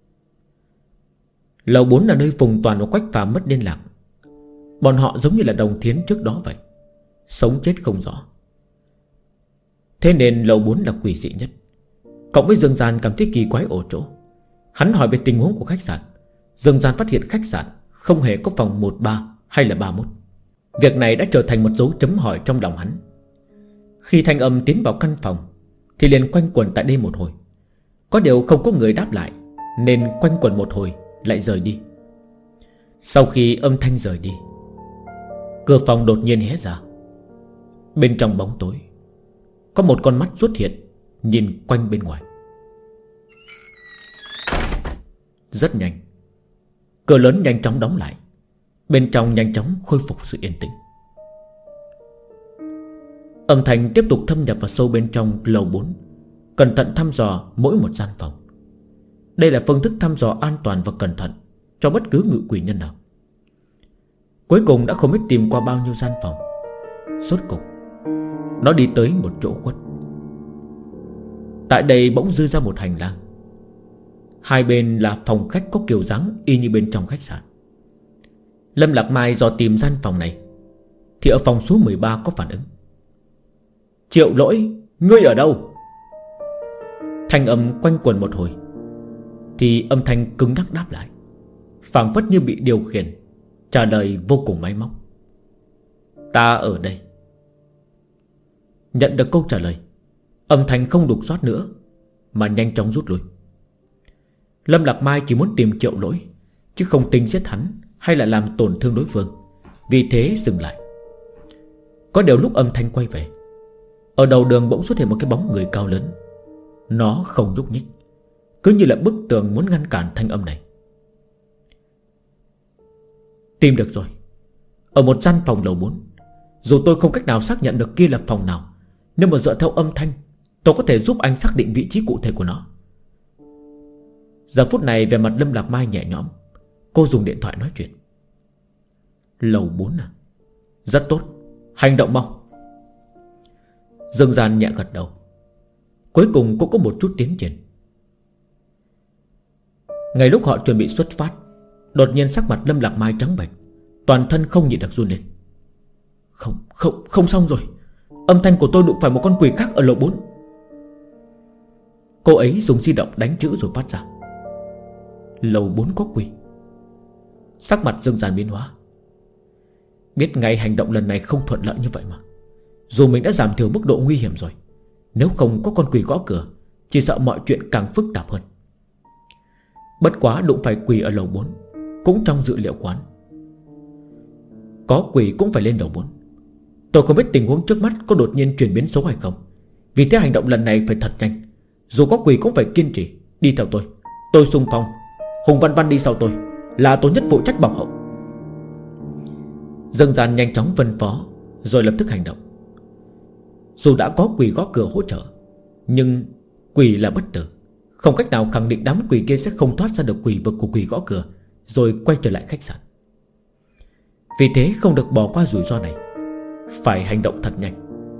Lầu 4 là nơi Phùng Toàn và Quách Phàm mất liên lạc. Bọn họ giống như là Đồng Thiến trước đó vậy, sống chết không rõ. Thế nên lầu 4 là quỷ dị nhất. Cộng với Dương Gian cảm thấy kỳ quái ở chỗ, hắn hỏi về tình huống của khách sạn. Dương Gian phát hiện khách sạn không hề có phòng 13 hay là 31. Việc này đã trở thành một dấu chấm hỏi trong lòng hắn. Khi thanh âm tiến vào căn phòng thì liền quanh quẩn tại đây một hồi. Có điều không có người đáp lại, nên quanh quẩn một hồi lại rời đi. Sau khi âm thanh rời đi, cửa phòng đột nhiên hé ra. Bên trong bóng tối có một con mắt xuất hiện, nhìn quanh bên ngoài. Rất nhanh, cửa lớn nhanh chóng đóng lại. Bên trong nhanh chóng khôi phục sự yên tĩnh. Âm thanh tiếp tục thâm nhập vào sâu bên trong lầu 4, cẩn thận thăm dò mỗi một gian phòng. Đây là phương thức thăm dò an toàn và cẩn thận cho bất cứ ngự quỷ nhân nào. Cuối cùng đã không biết tìm qua bao nhiêu gian phòng. Rốt cục nó đi tới một chỗ khuất. Tại đây bỗng dư ra một hành lang. Hai bên là phòng khách có kiểu dáng y như bên trong khách sạn. Lâm Lạc Mai dò tìm gian phòng này thì ở phòng số 13 có phản ứng. Triệu Lỗi, ngươi ở đâu? Thanh âm quanh quẩn một hồi thì âm thanh cứng nhắc đáp lại, phảng phất như bị điều khiển, trả lời vô cùng máy móc. Ta ở đây. Nhận được câu trả lời, âm thanh không đục xót nữa mà nhanh chóng rút lui. Lâm Lạc Mai chỉ muốn tìm Triệu Lỗi, chứ không tính giết hắn hay là làm tổn thương đối phương. Vì thế dừng lại. Có điều lúc âm thanh quay về, ở đầu đường bỗng xuất hiện một cái bóng người cao lớn. Nó không nhúc nhích, cứ như là bức tường muốn ngăn cản thanh âm này. Tìm được rồi. Ở một gian phòng lầu 4. Dù tôi không cách nào xác nhận được kia là phòng nào, nhưng mà dựa theo âm thanh, tôi có thể giúp anh xác định vị trí cụ thể của nó. Giờ phút này về mặt Lâm Lạc Mai nhẹ nhõm. Cô dùng điện thoại nói chuyện. Lầu 4 à? Rất tốt, hành động mau. Dương Gian nhẹ gật đầu. Cuối cùng cũng có một chút tiến triển. Ngay lúc họ chuẩn bị xuất phát, đột nhiên sắc mặt Lâm Lạc Mai trắng bệch, toàn thân không nhịn được run lên. Không xong rồi. Âm thanh của tôi đụng phải một con quỷ khác ở lầu 4. Cô ấy dùng di động đánh chữ rồi phát ra. Lầu 4 có quỷ. Sắc mặt Dương Gian biến hóa. Biết ngay hành động lần này không thuận lợi như vậy mà. Dù mình đã giảm thiểu mức độ nguy hiểm rồi, nếu không có con quỷ gõ cửa, chỉ sợ mọi chuyện càng phức tạp hơn. Bất quá đụng phải quỷ ở lầu 4 cũng trong dự liệu quán. Có quỷ cũng phải lên lầu 4. Tôi không biết tình huống trước mắt có đột nhiên chuyển biến xấu hay không. Vì thế hành động lần này phải thật nhanh. Dù có quỷ cũng phải kiên trì. Đi theo tôi. Tôi xung phong. Hùng Văn Văn đi sau tôi, là tôi nhất phụ trách bảo hậu. Dương Gian nhanh chóng phân phó, rồi lập tức hành động. Dù đã có quỷ gõ cửa hỗ trợ, nhưng quỷ là bất tử, không cách nào khẳng định đám quỷ kia sẽ không thoát ra được quỷ vực của quỷ gõ cửa, rồi quay trở lại khách sạn. Vì thế không được bỏ qua rủi ro này, phải hành động thật nhanh.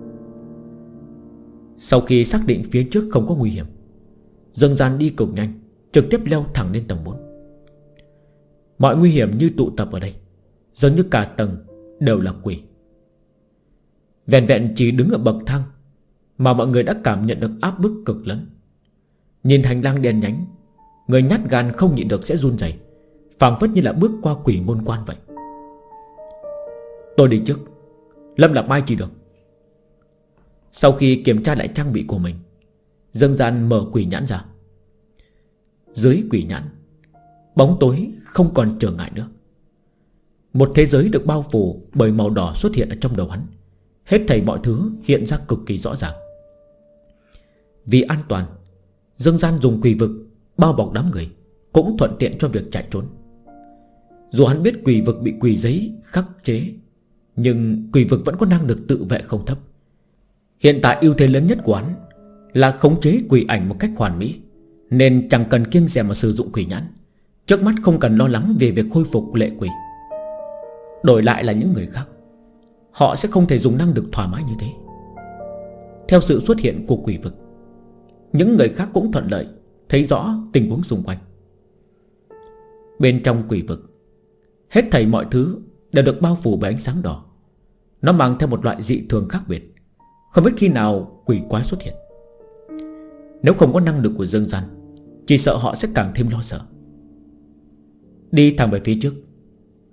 Sau khi xác định phía trước không có nguy hiểm, Dương Gian đi cực nhanh, trực tiếp leo thẳng lên tầng 4. Mọi nguy hiểm như tụ tập ở đây, giống như cả tầng đều là quỷ. Vẹn vẹn chỉ đứng ở bậc thang mà mọi người đã cảm nhận được áp bức cực lớn. Nhìn hành lang đen nhánh, người nhát gan không nhịn được sẽ run rẩy, phảng phất như là bước qua quỷ môn quan vậy. Tôi đi trước, Lâm Lạc Mai chỉ được. Sau khi kiểm tra lại trang bị của mình, Dương Gian mở quỷ nhãn ra. Dưới quỷ nhãn, bóng tối không còn trở ngại nữa. Một thế giới được bao phủ bởi màu đỏ xuất hiện ở trong đầu hắn. Hết thảy mọi thứ hiện ra cực kỳ rõ ràng. Vì an toàn, Dương Gian dùng quỷ vực bao bọc đám người, cũng thuận tiện cho việc chạy trốn. Dù hắn biết quỷ vực bị quỷ giấy khắc chế, nhưng quỷ vực vẫn có năng lực tự vệ không thấp. Hiện tại ưu thế lớn nhất của hắn là khống chế quỷ ảnh một cách hoàn mỹ, nên chẳng cần kiêng dè mà sử dụng quỷ nhãn. Trước mắt không cần lo lắng về việc khôi phục lệ quỷ. Đổi lại là những người khác, họ sẽ không thể dùng năng lực thoải mái như thế. Theo sự xuất hiện của quỷ vực, những người khác cũng thuận lợi thấy rõ tình huống xung quanh. Bên trong quỷ vực, hết thảy mọi thứ đều được bao phủ bởi ánh sáng đỏ. Nó mang theo một loại dị thường khác biệt, không biết khi nào quỷ quái xuất hiện. Nếu không có năng lực của Dương Gian, chỉ sợ họ sẽ càng thêm lo sợ. Đi thẳng về phía trước,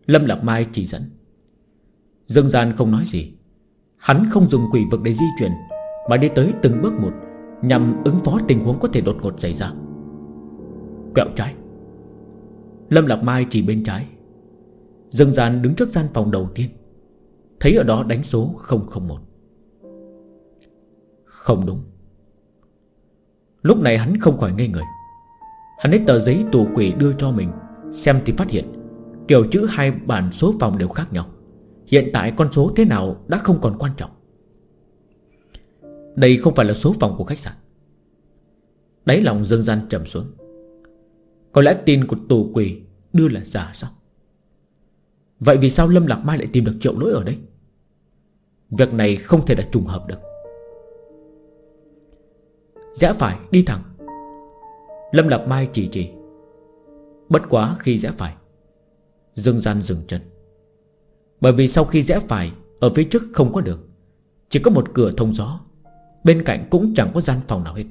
Lâm Lạc Mai chỉ dẫn. Dương Gian không nói gì. Hắn không dùng quỷ vực để di chuyển, mà đi tới từng bước một, nhằm ứng phó tình huống có thể đột ngột xảy ra. Quẹo trái. Lâm Lạc Mai chỉ bên trái. Dương Gian đứng trước gian phòng đầu tiên, thấy ở đó đánh số 001. Không đúng. Lúc này hắn không khỏi ngây người. Hắn lấy tờ giấy tù quỷ đưa cho mình xem thì phát hiện kiểu chữ hai bản số phòng đều khác nhau. Hiện tại con số thế nào đã không còn quan trọng. Đây không phải là số phòng của khách sạn. Đáy lòng Dương Gian trầm xuống. Có lẽ tin của tù quỷ đưa là giả sao? Vậy vì sao Lâm Lạc Mai lại tìm được Triệu Lỗi ở đây? Việc này không thể là trùng hợp được. Rẽ phải đi thẳng. Lâm Lạc Mai chỉ. Bất quá khi rẽ phải, Dương Gian dừng chân. Bởi vì sau khi rẽ phải, ở phía trước không có đường, chỉ có một cửa thông gió. Bên cạnh cũng chẳng có gian phòng nào hết.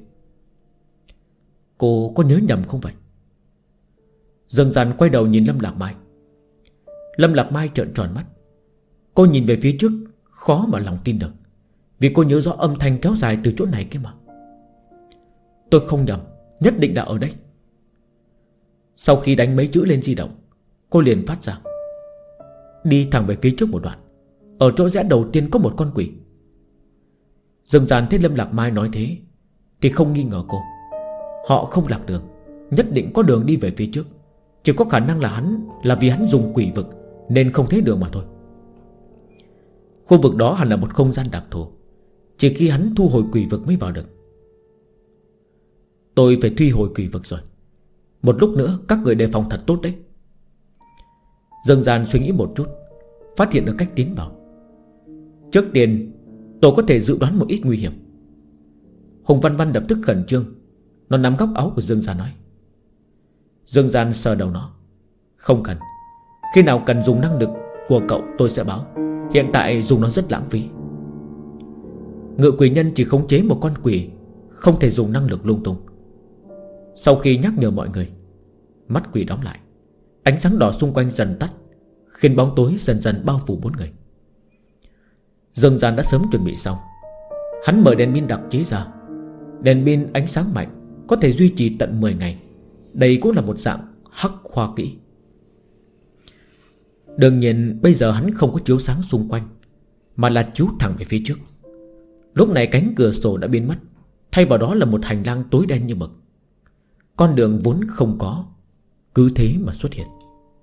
Cô có nhớ nhầm không vậy? Dương Gian quay đầu nhìn Lâm Lạc Mai. Lâm Lạc Mai trợn tròn mắt. Cô nhìn về phía trước, khó mà lòng tin được, vì cô nhớ rõ âm thanh kéo dài từ chỗ này kia mà. Tôi không nhầm, nhất định đã ở đây. Sau khi đánh mấy chữ lên di động, cô liền phát ra. Đi thẳng về phía trước một đoạn, ở chỗ rẽ đầu tiên có một con quỷ. Dương Gian thấy Lâm Lạc Mai nói thế thì không nghi ngờ cô. Họ không lạc đường, nhất định có đường đi về phía trước. Chỉ có khả năng là vì hắn dùng quỷ vực nên không thấy đường mà thôi. Khu vực đó hẳn là một không gian đặc thù, chỉ khi hắn thu hồi quỷ vực mới vào được. Tôi phải thu hồi quỷ vực rồi. Một lúc nữa các người đề phòng thật tốt đấy. Dương Gian suy nghĩ một chút, phát hiện được cách tiến vào. Trước tiên tôi có thể dự đoán một ít nguy hiểm. Hùng Văn Văn lập tức khẩn trương. Nó nắm góc áo của Dương Gian nói. Dương Gian sờ đầu nó. Không cần. Khi nào cần dùng năng lực của cậu tôi sẽ báo. Hiện tại dùng nó rất lãng phí. Ngự quỷ nhân chỉ khống chế một con quỷ, không thể dùng năng lực lung tung. Sau khi nhắc nhở mọi người, mắt quỷ đóng lại. Ánh sáng đỏ xung quanh dần tắt, khiến bóng tối dần dần bao phủ bốn người. Dương Gian đã sớm chuẩn bị xong. Hắn mở đèn pin đặc chế ra. Đèn pin ánh sáng mạnh, có thể duy trì tận 10 ngày. Đây cũng là một dạng hắc khoa kỹ. Đương nhiên bây giờ hắn không có chiếu sáng xung quanh, mà là chiếu thẳng về phía trước. Lúc này cánh cửa sổ đã biến mất, thay vào đó là một hành lang tối đen như mực. Con đường vốn không có, cứ thế mà xuất hiện.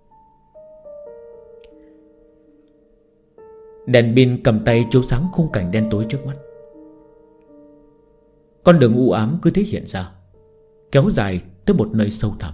Đèn pin cầm tay chiếu sáng khung cảnh đen tối trước mắt. Con đường u ám cứ thế hiện ra, kéo dài tới một nơi sâu thẳm.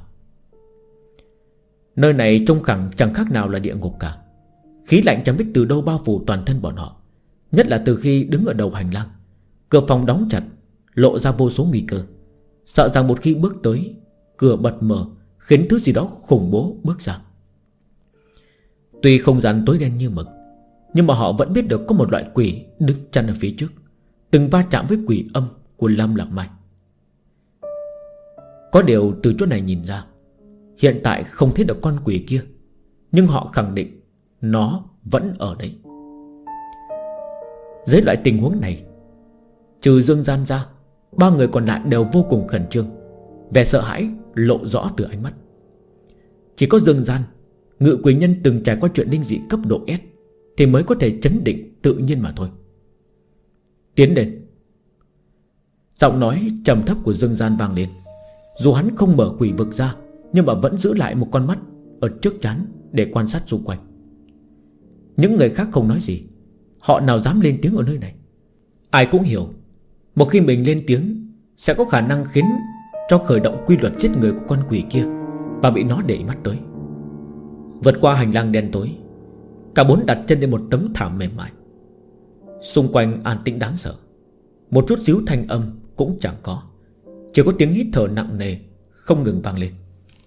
Nơi này trông chẳng khác nào là địa ngục cả. Khí lạnh chẳng biết từ đâu bao phủ toàn thân bọn họ. Nhất là từ khi đứng ở đầu hành lang, cửa phòng đóng chặt, lộ ra vô số nguy cơ. Sợ rằng một khi bước tới, cửa bật mở, khiến thứ gì đó khủng bố bước ra. Tuy không gian tối đen như mực, nhưng mà họ vẫn biết được có một loại quỷ đứng chắn ở phía trước, từng va chạm với quỷ âm của Lâm Lạc Mai. Có điều từ chỗ này nhìn ra, hiện tại không thấy được con quỷ kia, nhưng họ khẳng định nó vẫn ở đấy. Dưới loại tình huống này, trừ Dương Gian ra, ba người còn lại đều vô cùng khẩn trương. Vẻ sợ hãi lộ rõ từ ánh mắt. Chỉ có Dương Gian, ngự quỷ nhân từng trải qua chuyện linh dị cấp độ S, thì mới có thể trấn định tự nhiên mà thôi. Tiến lên. Giọng nói trầm thấp của Dương Gian vang lên. Dù hắn không mở quỷ vực ra, nhưng mà vẫn giữ lại một con mắt ở trước trán để quan sát xung quanh. Những người khác không nói gì. Họ nào dám lên tiếng ở nơi này. Ai cũng hiểu, một khi mình lên tiếng sẽ có khả năng khiến cho khởi động quy luật giết người của con quỷ kia, và bị nó để mắt tới. Vượt qua hành lang đen tối, cả bốn đặt chân lên một tấm thảm mềm mại. Xung quanh an tĩnh đáng sợ, một chút xíu thanh âm cũng chẳng có, chỉ có tiếng hít thở nặng nề không ngừng vang lên.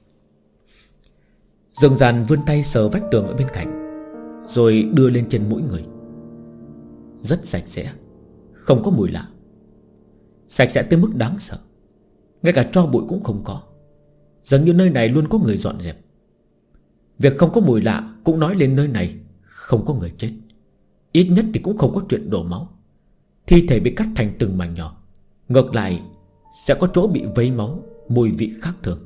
Dương Gian vươn tay sờ vách tường ở bên cạnh, rồi đưa lên trên mũi người. Rất sạch sẽ, không có mùi lạ. Sạch sẽ tới mức đáng sợ, ngay cả tro bụi cũng không có. Dường như nơi này luôn có người dọn dẹp. Việc không có mùi lạ cũng nói lên nơi này không có người chết. Ít nhất thì cũng không có chuyện đổ máu. Thi thể bị cắt thành từng mảnh nhỏ. Ngược lại sẽ có chỗ bị vấy máu, mùi vị khác thường.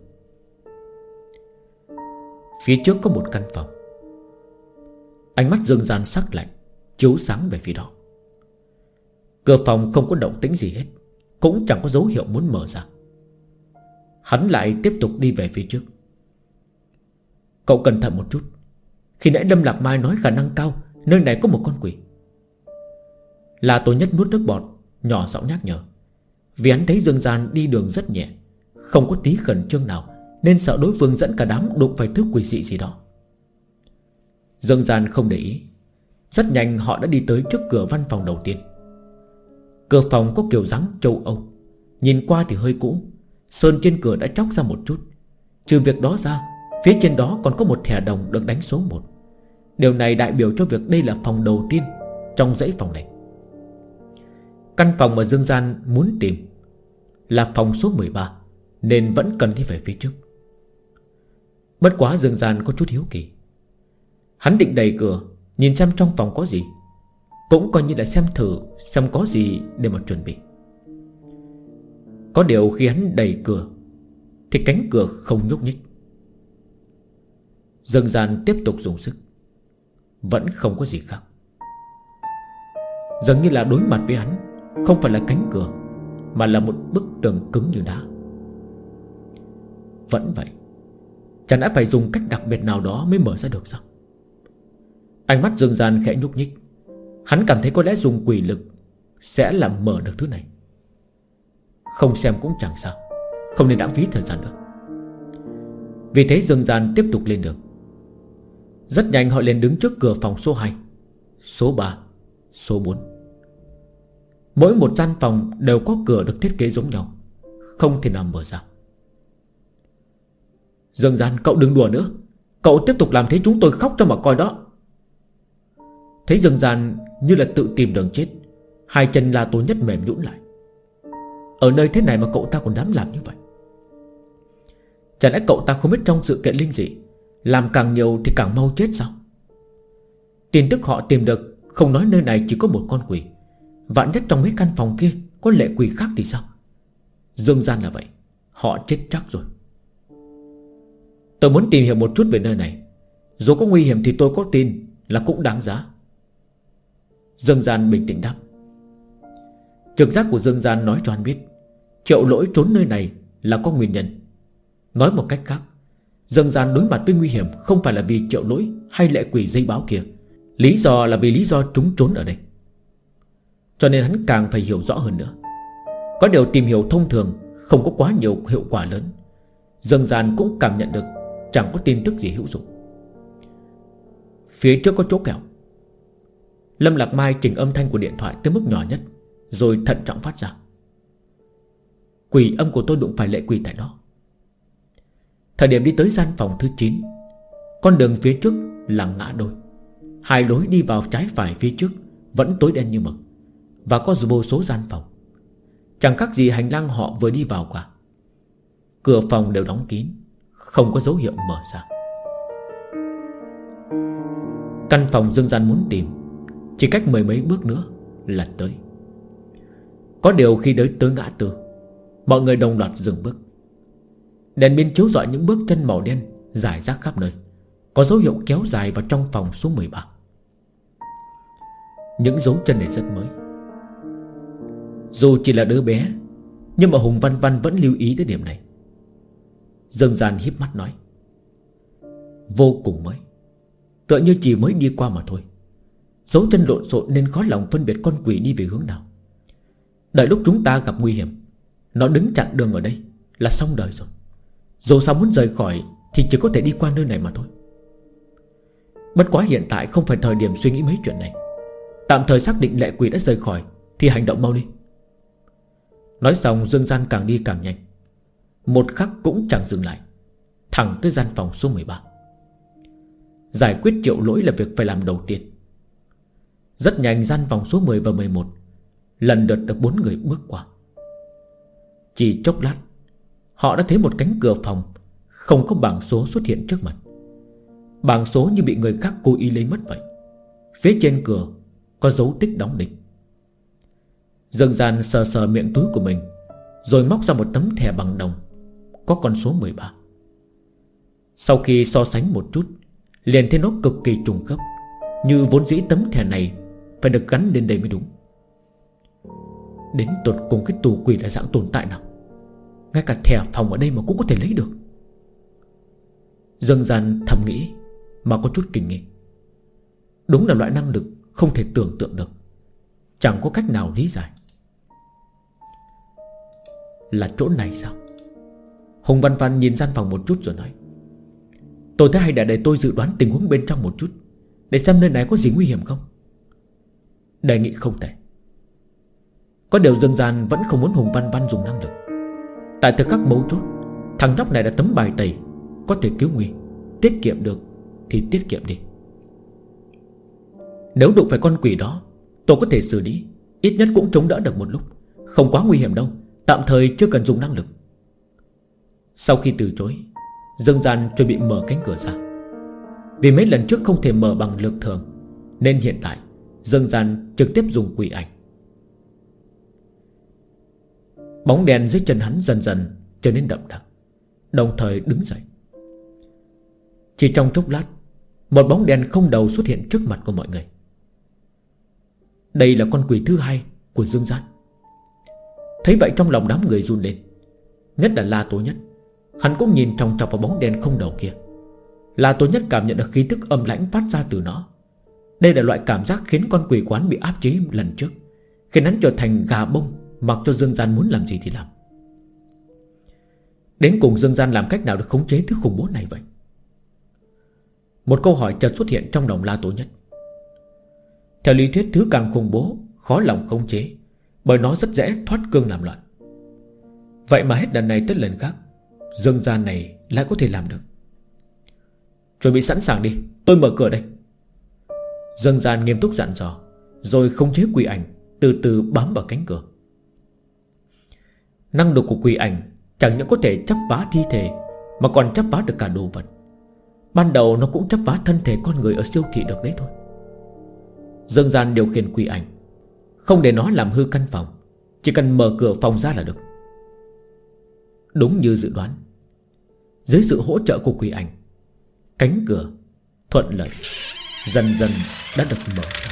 Phía trước có một căn phòng. Ánh mắt Dương Gian sắc lạnh chiếu sáng về phía đó. Cửa phòng không có động tĩnh gì hết, cũng chẳng có dấu hiệu muốn mở ra. Hắn lại tiếp tục đi về phía trước. Cậu cẩn thận một chút. Khi nãy Lâm Lạc Mai nói khả năng cao nơi này có một con quỷ. Là Tô Nhất nuốt nước bọt, nhỏ giọng nhắc nhở. Vì hắn thấy Dương Gian đi đường rất nhẹ, không có tí khẩn trương nào, nên sợ đối phương dẫn cả đám đụng phải thứ quỷ dị gì đó. Dương Gian không để ý. Rất nhanh họ đã đi tới trước cửa văn phòng đầu tiên. Cửa phòng có kiểu dáng châu Âu, nhìn qua thì hơi cũ. Sơn trên cửa đã chóc ra một chút. Trừ việc đó ra, phía trên đó còn có một thẻ đồng được đánh số 1. Điều này đại biểu cho việc đây là phòng đầu tiên trong dãy phòng này. Căn phòng mà Dương Gian muốn tìm là phòng số 13, nên vẫn cần đi về phía trước. Bất quá Dương Gian có chút hiếu kỳ. Hắn định đẩy cửa nhìn xem trong phòng có gì, cũng coi như là xem thử xem có gì để mà chuẩn bị. Có điều khi hắn đẩy cửa thì cánh cửa không nhúc nhích. Dương Gian tiếp tục dùng sức, vẫn không có gì khác. Dường như là đối mặt với hắn không phải là cánh cửa, mà là một bức tường cứng như đá. Vẫn vậy, chẳng lẽ phải dùng cách đặc biệt nào đó mới mở ra được sao? Ánh mắt Dương Gian khẽ nhúc nhích. Hắn cảm thấy có lẽ dùng quỷ lực sẽ làm mở được thứ này. Không xem cũng chẳng sao, không nên lãng phí thời gian nữa. Vì thế Dương Gian tiếp tục lên đường. Rất nhanh họ lên đứng trước cửa phòng số 2, số 3, số 4. Mỗi một gian phòng đều có cửa được thiết kế giống nhau, không thể nào mở ra. Dương Gian, cậu đừng đùa nữa. Cậu tiếp tục làm thế chúng tôi khóc cho mà coi đó. Thấy Dương Gian như là tự tìm đường chết, hai chân La Tố Nhất mềm nhũn lại. Ở nơi thế này mà cậu ta còn dám làm như vậy? Chẳng lẽ cậu ta không biết trong sự kiện linh dị, làm càng nhiều thì càng mau chết sao? Tin tức họ tìm được không nói nơi này chỉ có một con quỷ. Vạn nhất trong mấy căn phòng kia có lệ quỷ khác thì sao? Dương Gian là vậy, họ chết chắc rồi. Tôi muốn tìm hiểu một chút về nơi này. Dù có nguy hiểm thì tôi có tin là cũng đáng giá. Dương Gian bình tĩnh đáp. Trực giác của Dương Gian nói cho hắn biết Triệu Lỗi trốn nơi này là có nguyên nhân. Nói một cách khác, Dương Gian đối mặt với nguy hiểm không phải là vì Triệu Lỗi hay lệ quỷ dây báo kia. Lý do là vì lý do chúng trốn ở đây. Cho nên hắn càng phải hiểu rõ hơn nữa. Có điều tìm hiểu thông thường không có quá nhiều hiệu quả lớn. Dương Gian cũng cảm nhận được chẳng có tin tức gì hữu dụng. Phía trước có chỗ kẹo. Lâm Lạc Mai chỉnh âm thanh của điện thoại tới mức nhỏ nhất, rồi thận trọng phát ra. Quỷ âm của tôi đụng phải lệ quỷ tại đó. Thời điểm đi tới gian phòng thứ 9, con đường phía trước là ngã đôi. Hai lối đi vào trái phải phía trước vẫn tối đen như mực, và có vô số gian phòng. Chẳng khác gì hành lang họ vừa đi vào cả. Cửa phòng đều đóng kín, không có dấu hiệu mở ra. Căn phòng Dương Gian muốn tìm chỉ cách mười mấy bước nữa là tới. Có điều khi tới ngã tư, mọi người đồng loạt dừng bước. Đèn pin chiếu rọi những bước chân màu đen rải rác khắp nơi, có dấu hiệu kéo dài vào trong phòng số 13. Những dấu chân này rất mới. Dù chỉ là đứa bé, nhưng mà Hùng Văn Văn vẫn lưu ý tới điểm này. Dương Gian híp mắt nói: vô cùng mới, tựa như chỉ mới đi qua mà thôi. Dấu chân lộn xộn nên khó lòng phân biệt con quỷ đi về hướng nào. Đợi lúc chúng ta gặp nguy hiểm, nó đứng chặn đường ở đây là xong đời rồi. Dù sao muốn rời khỏi thì chỉ có thể đi qua nơi này mà thôi. Bất quá hiện tại không phải thời điểm suy nghĩ mấy chuyện này. Tạm thời xác định lệ quỷ đã rời khỏi thì hành động mau đi. Nói xong Dương Gian càng đi càng nhanh, một khắc cũng chẳng dừng lại, thẳng tới gian phòng số 13. Giải quyết Triệu Lỗi là việc phải làm đầu tiên. Rất nhanh gian phòng số 10 và 11 lần lượt được 4 người bước qua. Chỉ chốc lát, họ đã thấy một cánh cửa phòng không có bảng số xuất hiện trước mặt. Bảng số như bị người khác cố ý lấy mất vậy. Phía trên cửa có dấu tích đóng đinh. Dương Gian sờ sờ miệng túi của mình, rồi móc ra một tấm thẻ bằng đồng, có con số 13. Sau khi so sánh một chút, liền thấy nó cực kỳ trùng khớp, như vốn dĩ tấm thẻ này phải được gắn lên đây mới đúng. Đến tột cùng cái tù quỷ là dạng tồn tại nào? Ngay cả thẻ phòng ở đây mà cũng có thể lấy được. Dương Gian thầm nghĩ mà có chút kinh nghi. Đúng là loại năng lực không thể tưởng tượng được, chẳng có cách nào lý giải. Là chỗ này sao? Hùng Văn Văn nhìn gian phòng một chút rồi nói: tôi thấy hay để tôi dự đoán tình huống bên trong một chút, để xem nơi này có gì nguy hiểm không. Đề nghị không tệ. Có điều Dương Gian vẫn không muốn Hùng Văn Văn dùng năng lực. Tại thời khắc mấu chốt, thằng nhóc này đã tấm bài tẩy, có thể cứu nguy. Tiết kiệm được thì tiết kiệm đi. Nếu đụng phải con quỷ đó, tôi có thể xử lý, ít nhất cũng chống đỡ được một lúc. Không quá nguy hiểm đâu, tạm thời chưa cần dùng năng lực. Sau khi từ chối, Dương Gian chuẩn bị mở cánh cửa ra. Vì mấy lần trước không thể mở bằng lực thường, nên hiện tại Dương Gian trực tiếp dùng quỷ ảnh. Bóng đèn dưới chân hắn dần dần trở nên đậm đặc, đồng thời đứng dậy. Chỉ trong chốc lát, một bóng đèn không đầu xuất hiện trước mặt của mọi người. Đây là con quỷ thứ hai của Dương Gian. Thấy vậy trong lòng đám người run lên, nhất là La Tố Nhất. Hắn cũng nhìn chòng chọc vào bóng đèn không đầu kia. La Tố Nhất cảm nhận được khí tức âm lãnh phát ra từ nó. Đây là loại cảm giác khiến con quỷ quán bị áp chế lần trước, khiến hắn trở thành gà bông, mặc cho Dương Gian muốn làm gì thì làm. Đến cùng Dương Gian làm cách nào để khống chế thứ khủng bố này vậy? Một câu hỏi chợt xuất hiện trong lòng La Tố Nhất. Theo lý thuyết, thứ càng khủng bố khó lòng khống chế, bởi nó rất dễ thoát cương làm loạn. Vậy mà hết lần này tới lần khác, Dương Gian này lại có thể làm được. Chuẩn bị sẵn sàng đi, tôi mở cửa đây. Dương Gian nghiêm túc dặn dò, rồi khống chế quỷ ảnh từ từ bám vào cánh cửa. Năng lực của quỷ ảnh chẳng những có thể chắp vá thi thể, mà còn chắp vá được cả đồ vật. Ban đầu nó cũng chắp vá thân thể con người ở siêu thị được đấy thôi. Dương Gian điều khiển quỷ ảnh, không để nó làm hư căn phòng, chỉ cần mở cửa phòng ra là được. Đúng như dự đoán, dưới sự hỗ trợ của quỷ ảnh, cánh cửa thuận lợi dần dần đã được mở ra.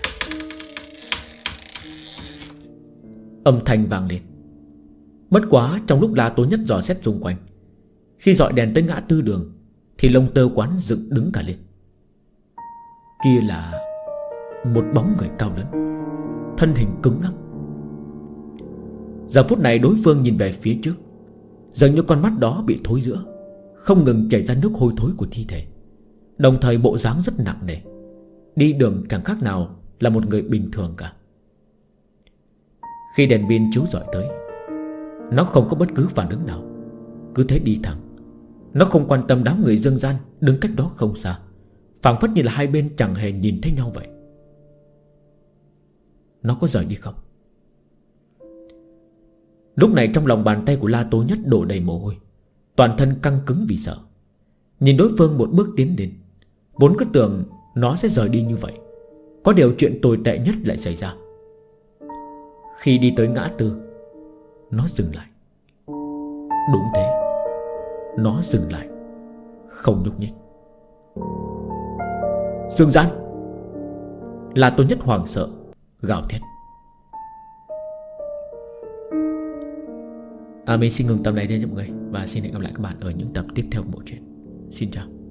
Âm thanh vang lên. Bất quá trong lúc La Tố Nhất dò xét xung quanh, khi dọi đèn tới ngã tư đường, thì lông tơ quán dựng đứng cả lên. Kia là một bóng người cao lớn, thân hình cứng ngắc. Giờ phút này đối phương nhìn về phía trước, dường như con mắt đó bị thối rữa, không ngừng chảy ra nước hôi thối của thi thể. Đồng thời bộ dáng rất nặng nề, đi đường chẳng khác nào là một người bình thường cả. Khi đèn pin chiếu rọi tới, nó không có bất cứ phản ứng nào, cứ thế đi thẳng. Nó không quan tâm đám người Dương Gian đứng cách đó không xa, phảng phất như là hai bên chẳng hề nhìn thấy nhau vậy. Nó có rời đi không? Lúc này trong lòng bàn tay của La Tố Nhất đổ đầy mồ hôi, toàn thân căng cứng vì sợ. Nhìn đối phương một bước tiến đến, vốn cứ tưởng nó sẽ rời đi như vậy. Có điều chuyện tồi tệ nhất lại xảy ra. Khi đi tới ngã tư, nó dừng lại. Đúng thế, nó dừng lại, không nhúc nhích. Dương Gian! La Tố Nhất hoảng sợ gào thét. Mình xin ngừng tập này đây nha mọi người, và xin hẹn gặp lại các bạn ở những tập tiếp theo của bộ truyện. Xin chào.